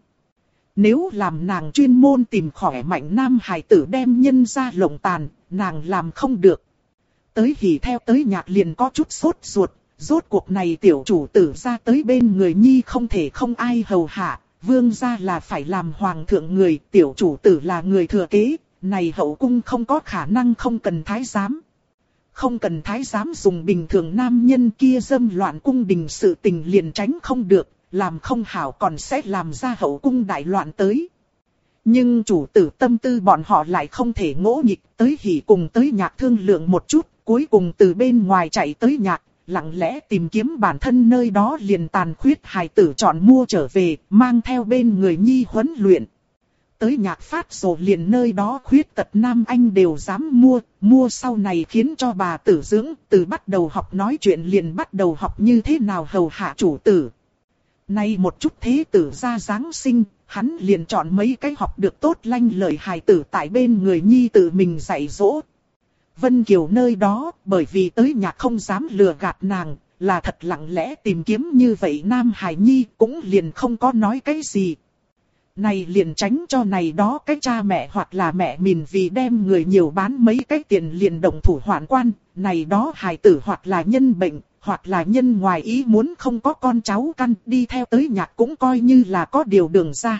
S1: Nếu làm nàng chuyên môn tìm khỏe mạnh nam hài tử đem nhân ra lộng tàn, nàng làm không được. Tới Hỉ theo tới nhạc liền có chút sốt ruột. Rốt cuộc này tiểu chủ tử ra tới bên người Nhi không thể không ai hầu hạ, vương gia là phải làm hoàng thượng người, tiểu chủ tử là người thừa kế, này hậu cung không có khả năng không cần thái giám. Không cần thái giám dùng bình thường nam nhân kia dâm loạn cung đình sự tình liền tránh không được, làm không hảo còn sẽ làm ra hậu cung đại loạn tới. Nhưng chủ tử tâm tư bọn họ lại không thể ngỗ nghịch, tới Hỉ cùng tới nhạc thương lượng một chút, cuối cùng từ bên ngoài chạy tới nhạc. Lặng lẽ tìm kiếm bản thân nơi đó liền tàn khuyết hài tử chọn mua trở về, mang theo bên người Nhi huấn luyện. Tới nhạc phát rồi liền nơi đó khuyết tật nam anh đều dám mua sau này khiến cho bà tử dưỡng, từ bắt đầu học nói chuyện liền bắt đầu học như thế nào hầu hạ chủ tử. Nay một chút thế tử ra Giáng sinh, hắn liền chọn mấy cái học được tốt lanh lợi hài tử tại bên người Nhi tự mình dạy dỗ. Vân Kiều nơi đó, bởi vì tới nhạc không dám lừa gạt nàng, là thật lặng lẽ tìm kiếm như vậy Nam Hải Nhi cũng liền không có nói cái gì. Này liền tránh cho này đó cái cha mẹ hoặc là mẹ mình vì đem người nhiều bán mấy cái tiền liền động thủ hoạn quan, này đó hài tử hoặc là nhân bệnh, hoặc là nhân ngoài ý muốn không có con cháu căn đi theo tới nhạc cũng coi như là có điều đường ra.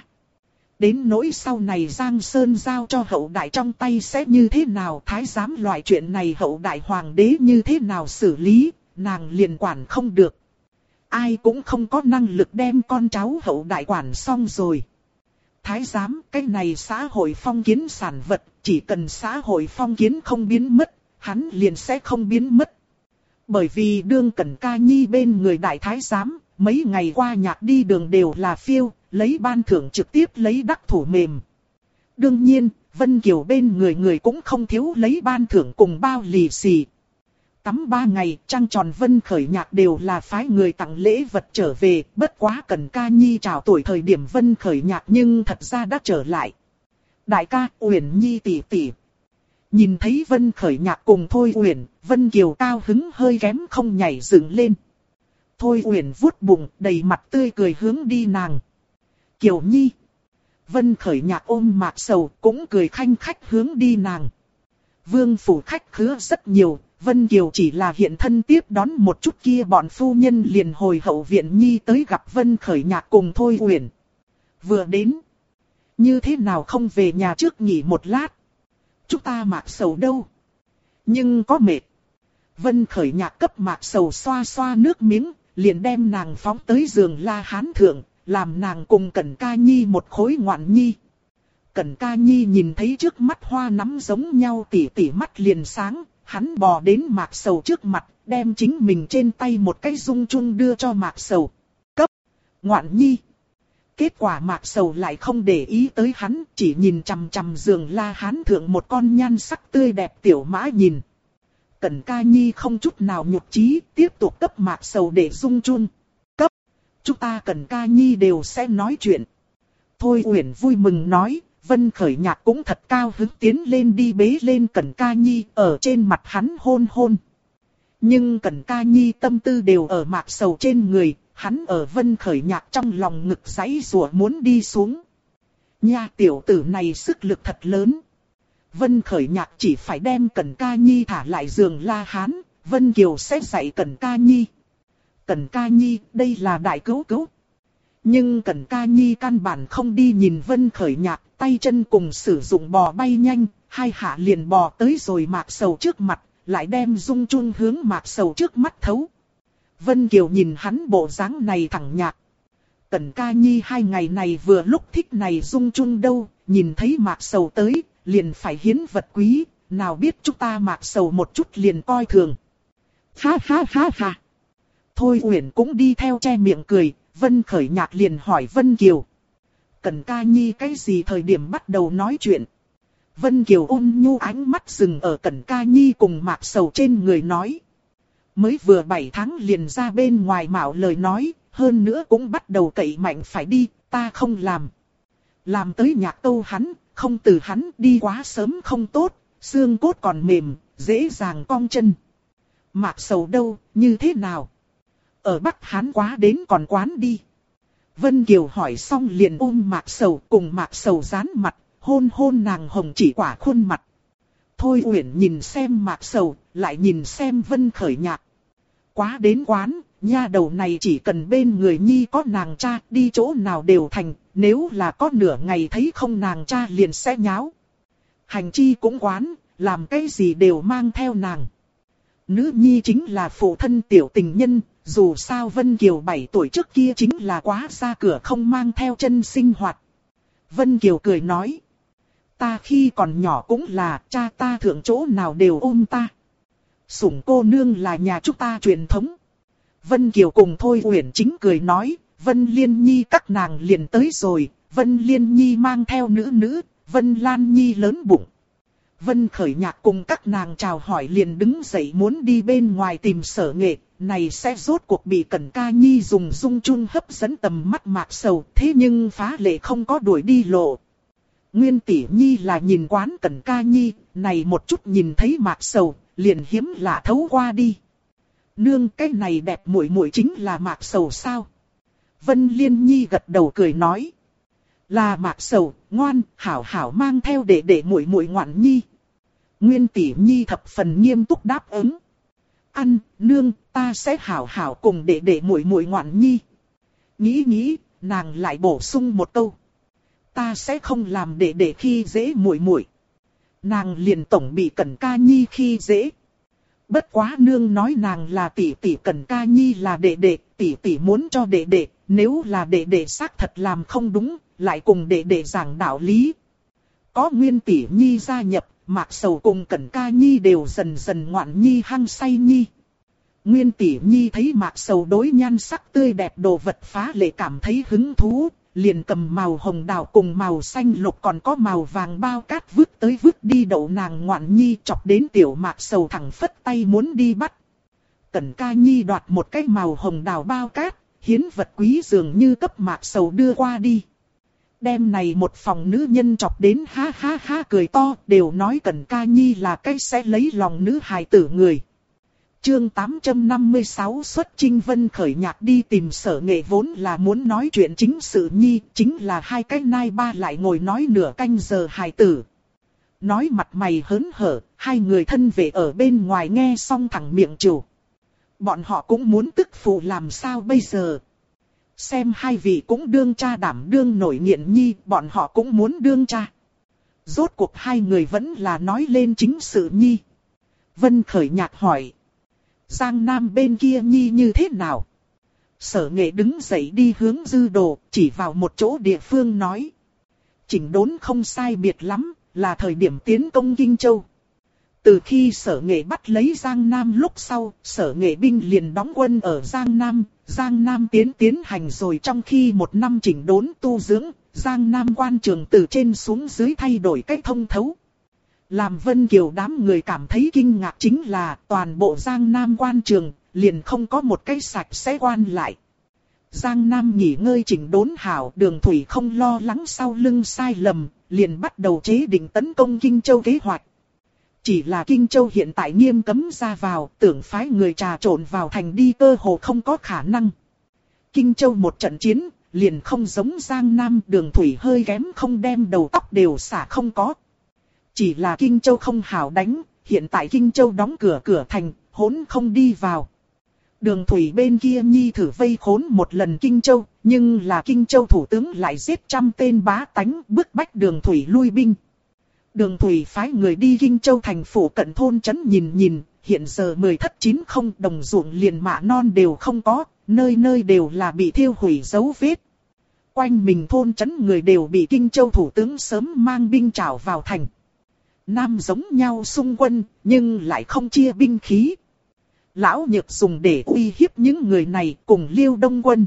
S1: Đến nỗi sau này Giang Sơn giao cho hậu đại trong tay sẽ như thế nào, thái giám loại chuyện này hậu đại hoàng đế như thế nào xử lý, nàng liền quản không được. Ai cũng không có năng lực đem con cháu hậu đại quản xong rồi. Thái giám, cái này xã hội phong kiến sản vật, chỉ cần xã hội phong kiến không biến mất, hắn liền sẽ không biến mất. Bởi vì đương Cẩn Ca Nhi bên người đại thái giám, mấy ngày qua nhạc đi đường đều là phiêu, lấy ban thưởng trực tiếp lấy đắc thủ mềm. Đương nhiên, Vân Kiều bên người người cũng không thiếu lấy ban thưởng cùng bao lì xì. Tắm 3 ngày, trăng tròn Vân Khởi Nhạc đều là phái người tặng lễ vật trở về, bất quá Cẩn Ca Nhi chào tuổi thời điểm Vân Khởi Nhạc nhưng thật ra đã trở lại. Đại ca, Uyển Nhi tỷ tỷ. Nhìn thấy Vân Khởi Nhạc cùng Thôi Uyển, Vân Kiều cao hứng hơi kém không nhảy dựng lên. Thôi Uyển vuốt bụng, đầy mặt tươi cười hướng đi nàng. Kiều Nhi. Vân Khởi Nhạc ôm Mạc Sầu cũng cười khanh khách hướng đi nàng. Vương phủ khách khứa rất nhiều, Vân Kiều chỉ là hiện thân tiếp đón một chút kia bọn phu nhân liền hồi hậu viện Nhi tới gặp Vân Khởi Nhạc cùng Thôi Uyển. Vừa đến. Như thế nào không về nhà trước nghỉ một lát. Chúng ta Mạc Sầu đâu? Nhưng có mệt. Vân Khởi Nhạc cấp Mạc Sầu xoa xoa nước miếng, liền đem nàng phóng tới giường La Hán thượng, làm nàng cùng Cẩn Ca Nhi một khối ngoạn nhi. Cẩn Ca Nhi nhìn thấy trước mắt hoa nắm giống nhau tỉ tỉ mắt liền sáng, hắn bò đến Mạc Sầu trước mặt, đem chính mình trên tay một cái dung chung đưa cho Mạc Sầu. Cấp! Ngoạn nhi! Kết quả Mạc Sầu lại không để ý tới hắn, chỉ nhìn chằm chằm giường La Hán thượng một con nhan sắc tươi đẹp tiểu mã nhìn. Cẩn Ca Nhi không chút nào nhụt chí, tiếp tục cấp Mạc Sầu để dung chun. Cấp! Chúng ta Cẩn Ca Nhi đều sẽ nói chuyện. Thôi Uyển vui mừng nói, Vân Khởi Nhạc cũng thật cao hứng tiến lên đi bế lên Cẩn Ca Nhi, ở trên mặt hắn hôn hôn. Nhưng Cẩn Ca Nhi tâm tư đều ở Mạc Sầu trên người, hắn ở Vân Khởi Nhạc trong lòng ngực giãy giụa muốn đi xuống. Nha tiểu tử này sức lực thật lớn. Vân Khởi Nhạc chỉ phải đem Cẩn Ca Nhi thả lại giường La Hán, Vân Kiều sẽ dạy Cẩn Ca Nhi. Cẩn Ca Nhi, đây là đại cứu cứu. Nhưng Cẩn Ca Nhi căn bản không đi nhìn Vân Khởi Nhạc, tay chân cùng sử dụng bò bay nhanh, hai hạ liền bò tới rồi Mạc Sầu trước mặt, lại đem dung chun hướng Mạc Sầu trước mắt thấu. Vân Kiều nhìn hắn bộ dáng này thẳng nhạc. Cẩn Ca Nhi 2 ngày này vừa lúc thích này dung chun đâu, nhìn thấy Mạc Sầu tới, liền phải hiến vật quý, nào biết chúng ta Mạc Sầu một chút liền coi thường. Ha ha ha ha. Thôi Uyển cũng đi theo che miệng cười, Vân Khởi Nhạc liền hỏi Vân Kiều. Cẩn Ca Nhi cái gì thời điểm bắt đầu nói chuyện? Vân Kiều ôn nhu ánh mắt dừng ở Cẩn Ca Nhi cùng Mạc Sầu trên người nói. Mới vừa 7 tháng liền ra bên ngoài mạo lời nói, hơn nữa cũng bắt đầu cậy mạnh phải đi, ta không làm. Làm tới Nhạc câu hắn, không từ hắn đi quá sớm không tốt, xương cốt còn mềm, dễ dàng cong chân. Mạc Sầu đâu, như thế nào? Ở Bắc Hán quá đến còn quán đi. Vân Kiều hỏi xong liền ôm Mạc Sầu cùng Mạc Sầu dán mặt, hôn hôn nàng hồng chỉ quả khuôn mặt. Thôi Uyển nhìn xem Mạc Sầu, lại nhìn xem Vân Khởi Nhạc. Quá đến quán, nha đầu này chỉ cần bên người Nhi có nàng cha, đi chỗ nào đều thành, nếu là có nửa ngày thấy không nàng cha liền sẽ nháo. Hành chi cũng quán, làm cái gì đều mang theo nàng. Nữ Nhi chính là phụ thân tiểu tình nhân, dù sao Vân Kiều 7 tuổi trước kia chính là quá ra cửa không mang theo chân sinh hoạt. Vân Kiều cười nói. Ta khi còn nhỏ cũng là cha ta thượng chỗ nào đều ôm ta. Sủng cô nương là nhà chúng ta truyền thống. Vân Kiều cùng Thôi Uyển chính cười nói. Vân Liên Nhi các nàng liền tới rồi. Vân Liên Nhi mang theo nữ, Vân Lan Nhi lớn bụng. Vân Khởi Nhạc cùng các nàng chào hỏi liền đứng dậy muốn đi bên ngoài tìm Sở Nghệ. Này sẽ rốt cuộc bị Cẩn Ca Nhi dùng dung chun hấp dẫn tầm mắt Mạc Sầu. Thế nhưng phá lệ không có đuổi đi lộ. Nguyên tỷ Nhi là nhìn quán Cẩn Ca Nhi, này một chút nhìn thấy Mạc Sầu, liền hiếm lạ thấu qua đi. Nương, cái này đẹp muội muội chính là Mạc Sầu sao? Vân Liên Nhi gật đầu cười nói. Là Mạc Sầu, ngoan, hảo hảo mang theo để muội muội ngoạn nhi. Nguyên tỷ Nhi thập phần nghiêm túc đáp ứng. Ăn, nương, ta sẽ hảo hảo cùng để muội muội ngoạn nhi. Nghĩ, nàng lại bổ sung một câu. Ta sẽ không làm để khi dễ muội muội. Nàng liền tổng bị Cẩn Ca Nhi khi dễ. Bất quá nương nói nàng là tỷ tỷ, Cẩn Ca Nhi là đệ, tỷ muốn cho đệ, nếu là đệ xác thật làm không đúng, lại cùng đệ giảng đạo lý. Có Nguyên tỷ Nhi gia nhập, Mạc Sầu cùng Cẩn Ca Nhi đều dần dần ngoạn nhi hăng say nhi. Nguyên tỷ nhi thấy Mạc Sầu đối nhan sắc tươi đẹp đồ vật phá lệ cảm thấy hứng thú, liền cầm màu hồng đào cùng màu xanh lục còn có màu vàng bao cát vứt tới vứt đi đậu nàng ngoạn nhi, chọc đến tiểu Mạc Sầu thẳng phất tay muốn đi bắt. Cẩn Ca Nhi đoạt một cái màu hồng đào bao cát, hiến vật quý dường như cấp Mạc Sầu đưa qua đi. Đêm này một phòng nữ nhân chọc đến ha ha ha cười to, đều nói Cẩn Ca Nhi là cái sẽ lấy lòng nữ hài tử người. Chương 856 xuất chinh Vân Khởi Nhạc đi tìm Sở Nghệ vốn là muốn nói chuyện chính sự nhi, chính là hai cái nai ba lại ngồi nói nửa canh giờ hài tử. Nói mặt mày hớn hở, hai người thân vệ ở bên ngoài nghe xong thẳng miệng chủ. Bọn họ cũng muốn tức phụ làm sao bây giờ. Xem hai vị cũng đương cha đảm đương nổi nghiện nhi, bọn họ cũng muốn đương cha. Rốt cuộc hai người vẫn là nói lên chính sự nhi. Vân Khởi Nhạc hỏi. Giang Nam bên kia nhi như thế nào? Sở Nghệ đứng dậy đi hướng Dư Đồ, chỉ vào một chỗ địa phương nói. Chỉnh đốn không sai biệt lắm, là thời điểm tiến công Kinh Châu. Từ khi Sở Nghệ bắt lấy Giang Nam lúc sau, Sở Nghệ binh liền đóng quân ở Giang Nam. Giang Nam tiến hành rồi trong khi một năm chỉnh đốn tu dưỡng, Giang Nam quan trường từ trên xuống dưới thay đổi cách thông thấu. Làm Vân Kiều đám người cảm thấy kinh ngạc chính là toàn bộ Giang Nam quan trường, liền không có một cái sạch sẽ quan lại. Giang Nam nghỉ ngơi chỉnh đốn hảo, Đường Thủy không lo lắng sau lưng sai lầm, liền bắt đầu chế định tấn công Kinh Châu kế hoạch. Chỉ là Kinh Châu hiện tại nghiêm cấm ra vào, tưởng phái người trà trộn vào thành đi cơ hồ không có khả năng. Kinh Châu một trận chiến, liền không giống Giang Nam, Đường Thủy hơi kém không đem đầu tóc đều xả không có. Chỉ là Kinh Châu không hảo đánh, hiện tại Kinh Châu đóng cửa thành, hỗn không đi vào. Đường Thủy bên kia nhi thử vây khốn một lần Kinh Châu, nhưng là Kinh Châu thủ tướng lại giết trăm tên bá tánh, bức bách Đường Thủy lui binh. Đường Thủy phái người đi Kinh Châu thành phủ cận thôn trấn nhìn, hiện giờ 10 thất 9 không, đồng ruộng liền mạ non đều không có, nơi nơi đều là bị thiêu hủy dấu vết. Quanh mình thôn trấn người đều bị Kinh Châu thủ tướng sớm mang binh trảo vào thành. Nam giống nhau xung quân, nhưng lại không chia binh khí. Lão Nhược dùng để uy hiếp những người này cùng Liêu Đông Quân.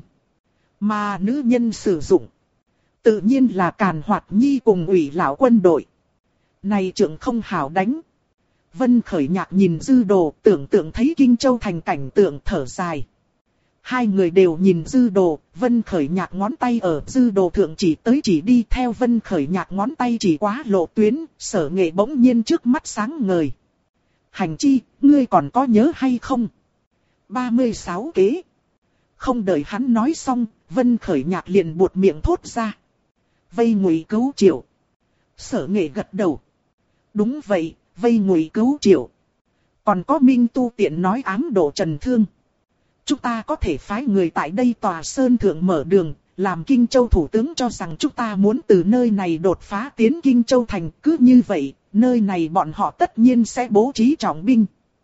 S1: Mà nữ nhân sử dụng, tự nhiên là Càn Hoạt Nhi cùng Ủy lão quân đội. Này trưởng không hảo đánh. Vân Khởi Nhạc nhìn Dư Đồ, tưởng tượng thấy Kinh Châu thành cảnh tượng thở dài. Hai người đều nhìn Dư Đồ, Vân Khởi Nhạc ngón tay ở Dư Đồ thượng chỉ tới chỉ đi, theo Vân Khởi Nhạc ngón tay chỉ quá lộ tuyến, Sở Nghệ bỗng nhiên trước mắt sáng ngời. Hành chi, ngươi còn có nhớ hay không? 36 kế. Không đợi hắn nói xong, Vân Khởi Nhạc liền buột miệng thốt ra. Vây Ngụy cứu Triệu. Sở Nghệ gật đầu. Đúng vậy, vây Ngụy cứu Triệu. Còn có Minh Tu tiện nói ám độ Trần Thương. Chúng ta có thể phái người tại đây tòa sơn thượng mở đường, làm Kinh Châu thủ tướng cho rằng chúng ta muốn từ nơi này đột phá tiến Kinh Châu thành. Cứ như vậy, nơi này bọn họ tất nhiên sẽ bố trí trọng binh.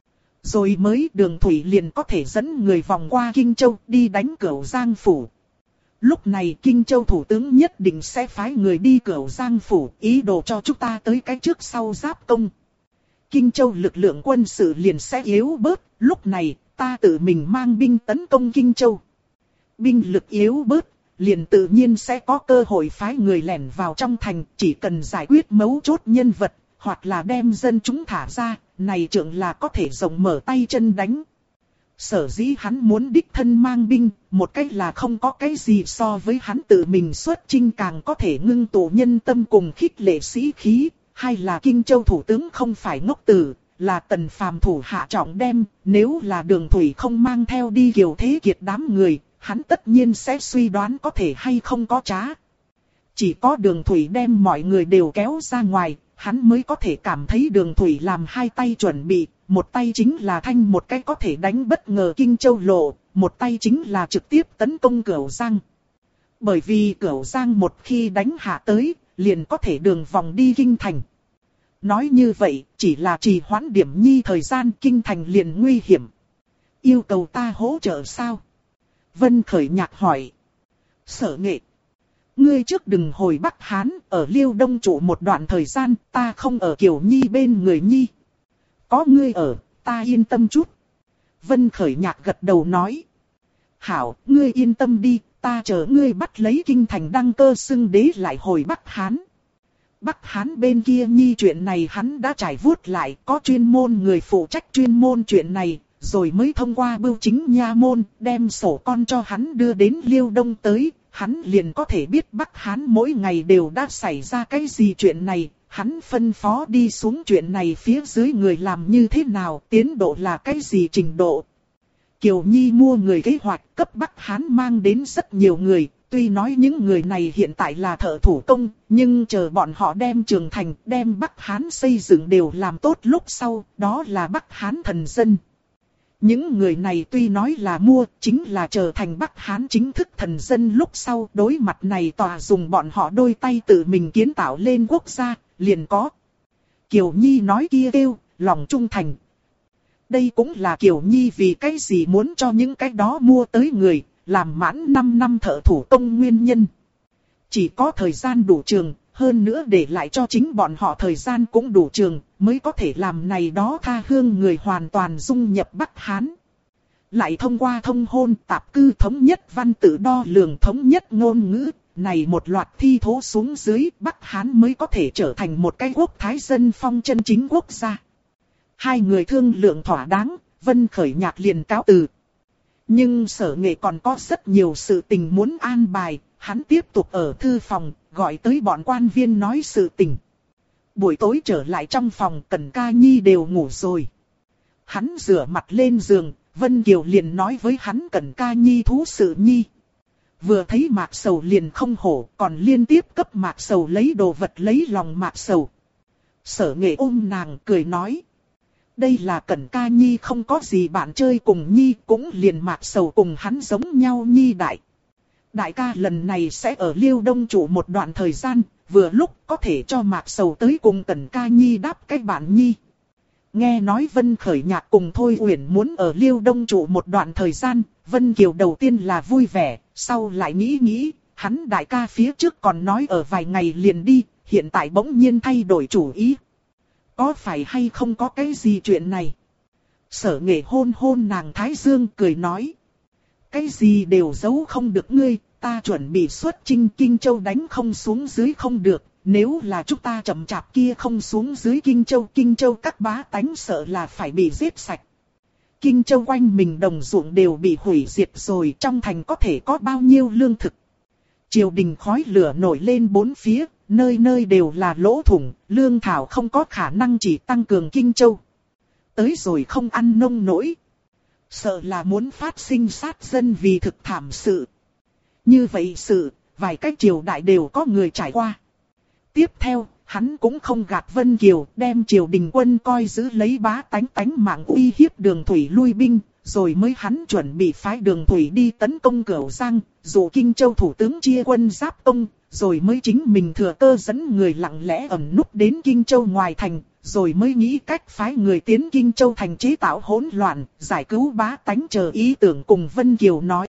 S1: Rồi mới Đường Thủy liền có thể dẫn người vòng qua Kinh Châu đi đánh Cửu Giang Phủ. Lúc này Kinh Châu thủ tướng nhất định sẽ phái người đi Cửu Giang Phủ, ý đồ cho chúng ta tới cái trước sau giáp công. Kinh Châu lực lượng quân sự liền sẽ yếu bớt, lúc này ta tự mình mang binh tấn công Kinh Châu. Binh lực yếu bớt, liền tự nhiên sẽ có cơ hội phái người lẻn vào trong thành, chỉ cần giải quyết mấu chốt nhân vật, hoặc là đem dân chúng thả ra, này trưởng là có thể rộng mở tay chân đánh. Sở dĩ hắn muốn đích thân mang binh, một cách là không có cái gì so với hắn tự mình xuất chinh càng có thể ngưng tụ nhân tâm cùng khích lệ sĩ khí, hay là Kinh Châu thủ tướng không phải ngốc tử, là Tần Phàm thủ hạ trọng đem, nếu là Đường Thủy không mang theo đi Kiều Thế Kiệt đám người, hắn tất nhiên sẽ suy đoán có thể hay không có trá. Chỉ có Đường Thủy đem mọi người đều kéo ra ngoài, hắn mới có thể cảm thấy Đường Thủy làm hai tay chuẩn bị, một tay chính là thanh một cái có thể đánh bất ngờ Kinh Châu lộ, một tay chính là trực tiếp tấn công Cửu Giang. Bởi vì Cửu Giang một khi đánh hạ tới, liền có thể đường vòng đi Kinh Thành. Nói như vậy, chỉ là trì hoãn điểm nhi thời gian Kinh Thành liền nguy hiểm. Yêu cầu ta hỗ trợ sao? Vân Khởi Nhạc hỏi. Sở Nghệ. Ngươi trước đừng hồi Bắc Hán, ở Liêu Đông trụ một đoạn thời gian, ta không ở Kiều Nhi bên người Nhi. Có ngươi ở, ta yên tâm chút. Vân Khởi Nhạc gật đầu nói. Hảo, ngươi yên tâm đi, ta chờ ngươi bắt lấy kinh thành đăng cơ xưng đế lại hồi Bắc Hán. Bắc Hán bên kia nhi chuyện này hắn đã trải vuốt lại, có chuyên môn người phụ trách chuyên môn chuyện này, rồi mới thông qua bưu chính nha môn, đem sổ con cho hắn đưa đến Liêu Đông tới, hắn liền có thể biết Bắc Hán mỗi ngày đều đã xảy ra cái gì chuyện này, hắn phân phó đi xuống chuyện này phía dưới người làm như thế nào, tiến độ là cái gì trình độ. Kiều Nhi mua người kế hoạch cấp Bắc Hán mang đến rất nhiều người, tuy nói những người này hiện tại là thợ thủ công, nhưng chờ bọn họ đem trường thành, đem Bắc Hán xây dựng đều làm tốt lúc sau, đó là Bắc Hán thần dân. Những người này tuy nói là mua, chính là trở thành Bắc Hán chính thức thần dân lúc sau, đối mặt này tòa dùng bọn họ đôi tay tự mình kiến tạo lên quốc gia, liền có. Kiều Nhi nói kia kêu, lòng trung thành. Đây cũng là Kiều Nhi vì cái gì muốn cho những cái đó mua tới người, làm mãn 5 năm thợ thủ công nguyên nhân. Chỉ có thời gian đủ trường, hơn nữa để lại cho chính bọn họ thời gian cũng đủ trường, mới có thể làm này đó tha hương người hoàn toàn dung nhập Bắc Hán. Lại thông qua thông hôn tạp cư thống nhất văn tự đo lường thống nhất ngôn ngữ, này một loạt thi thố xuống dưới Bắc Hán mới có thể trở thành một cái quốc thái dân phong chân chính quốc gia. Hai người thương lượng thỏa đáng, Vân Khởi Nhạc liền cáo từ. Nhưng Sở Nghệ còn có rất nhiều sự tình muốn an bài, hắn tiếp tục ở thư phòng, gọi tới bọn quan viên nói sự tình. Buổi tối trở lại trong phòng, Cẩn Ca Nhi đều ngủ rồi. Hắn rửa mặt lên giường, Vân Kiều liền nói với hắn Cẩn Ca Nhi thú sự nhi. Vừa thấy Mạc Sầu liền không hổ, còn liên tiếp cấp Mạc Sầu lấy đồ vật lấy lòng Mạc Sầu. Sở Nghệ ôm nàng cười nói. Đây là Cẩn Ca Nhi không có gì bạn chơi cùng Nhi, cũng liền Mạc Sầu cùng hắn giống nhau Nhi đại. Đại ca lần này sẽ ở Liêu Đông trụ một đoạn thời gian, vừa lúc có thể cho Mạc Sầu tới cùng Cẩn Ca Nhi đáp cái bạn Nhi. Nghe nói Vân Khởi Nhạc cùng Thôi Uyển muốn ở Liêu Đông trụ một đoạn thời gian, Vân Kiều đầu tiên là vui vẻ, sau lại nghĩ, hắn đại ca phía trước còn nói ở vài ngày liền đi, hiện tại bỗng nhiên thay đổi chủ ý. Có phải hay không có cái gì chuyện này? Sở Nghệ hôn hôn nàng thái dương cười nói. Cái gì đều giấu không được ngươi, ta chuẩn bị xuất chinh Kinh Châu đánh không xuống dưới không được. Nếu là chúng ta chậm chạp kia không xuống dưới Kinh Châu các bá tánh sợ là phải bị giết sạch. Kinh Châu quanh mình đồng ruộng đều bị hủy diệt rồi, trong thành có thể có bao nhiêu lương thực. Triều đình khói lửa nổi lên bốn phía, nơi nơi đều là lỗ thủng, lương thảo không có khả năng chỉ tăng cường Kinh Châu. Tới rồi không ăn nông nổi. Sợ là muốn phát sinh sát dân vì thực thảm sự. Như vậy sự, vài cái triều đại đều có người trải qua. Tiếp theo, hắn cũng không gạt Vân Kiều, đem triều đình quân coi giữ lấy bá tánh mạng uy hiếp Đường Thủy lui binh, rồi mới hắn chuẩn bị phái Đường Thủy đi tấn công Cửu Giang, dụ Kinh Châu thủ tướng chia quân giáp công, rồi mới chính mình thừa cơ dẫn người lặng lẽ ẩn núp đến Kinh Châu ngoài thành, rồi mới nghĩ cách phái người tiến Kinh Châu thành chế tạo hỗn loạn, giải cứu bá tánh chờ ý tưởng cùng Vân Kiều nói.